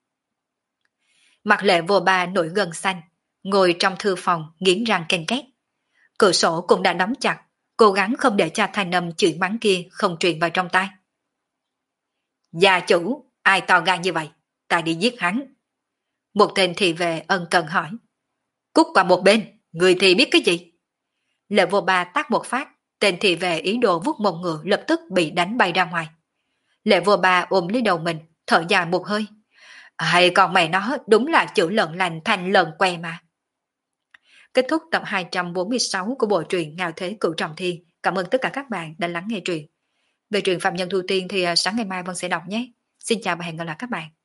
Mặt Lệ Vô Ba nổi gân xanh, ngồi trong thư phòng nghiến răng ken két. Cửa sổ cũng đã đóng chặt, cố gắng không để cho thanh âm chửi mắng kia không truyền vào trong tai. Gia chủ, ai to gan như vậy? Ta đi giết hắn. Một tên thị vệ ân cần hỏi. Cút qua một bên, người thì biết cái gì? Lệ Vô Ba tát một phát, tên thị vệ ý đồ vuốt mông ngựa lập tức bị đánh bay ra ngoài. Lệ Vô Ba ôm lấy đầu mình, thở dài một hơi. Hay còn mẹ nó đúng là chữ lợn lành thành lợn que mà. Kết thúc tập hai trăm bốn mươi sáu của bộ truyện Ngạo Thế Cửu Trọng Thiên. Cảm ơn tất cả các bạn đã lắng nghe truyện. Về truyện Phạm Nhân Thu Tiên thì sáng ngày mai Vân sẽ đọc nhé. Xin chào và hẹn gặp lại các bạn.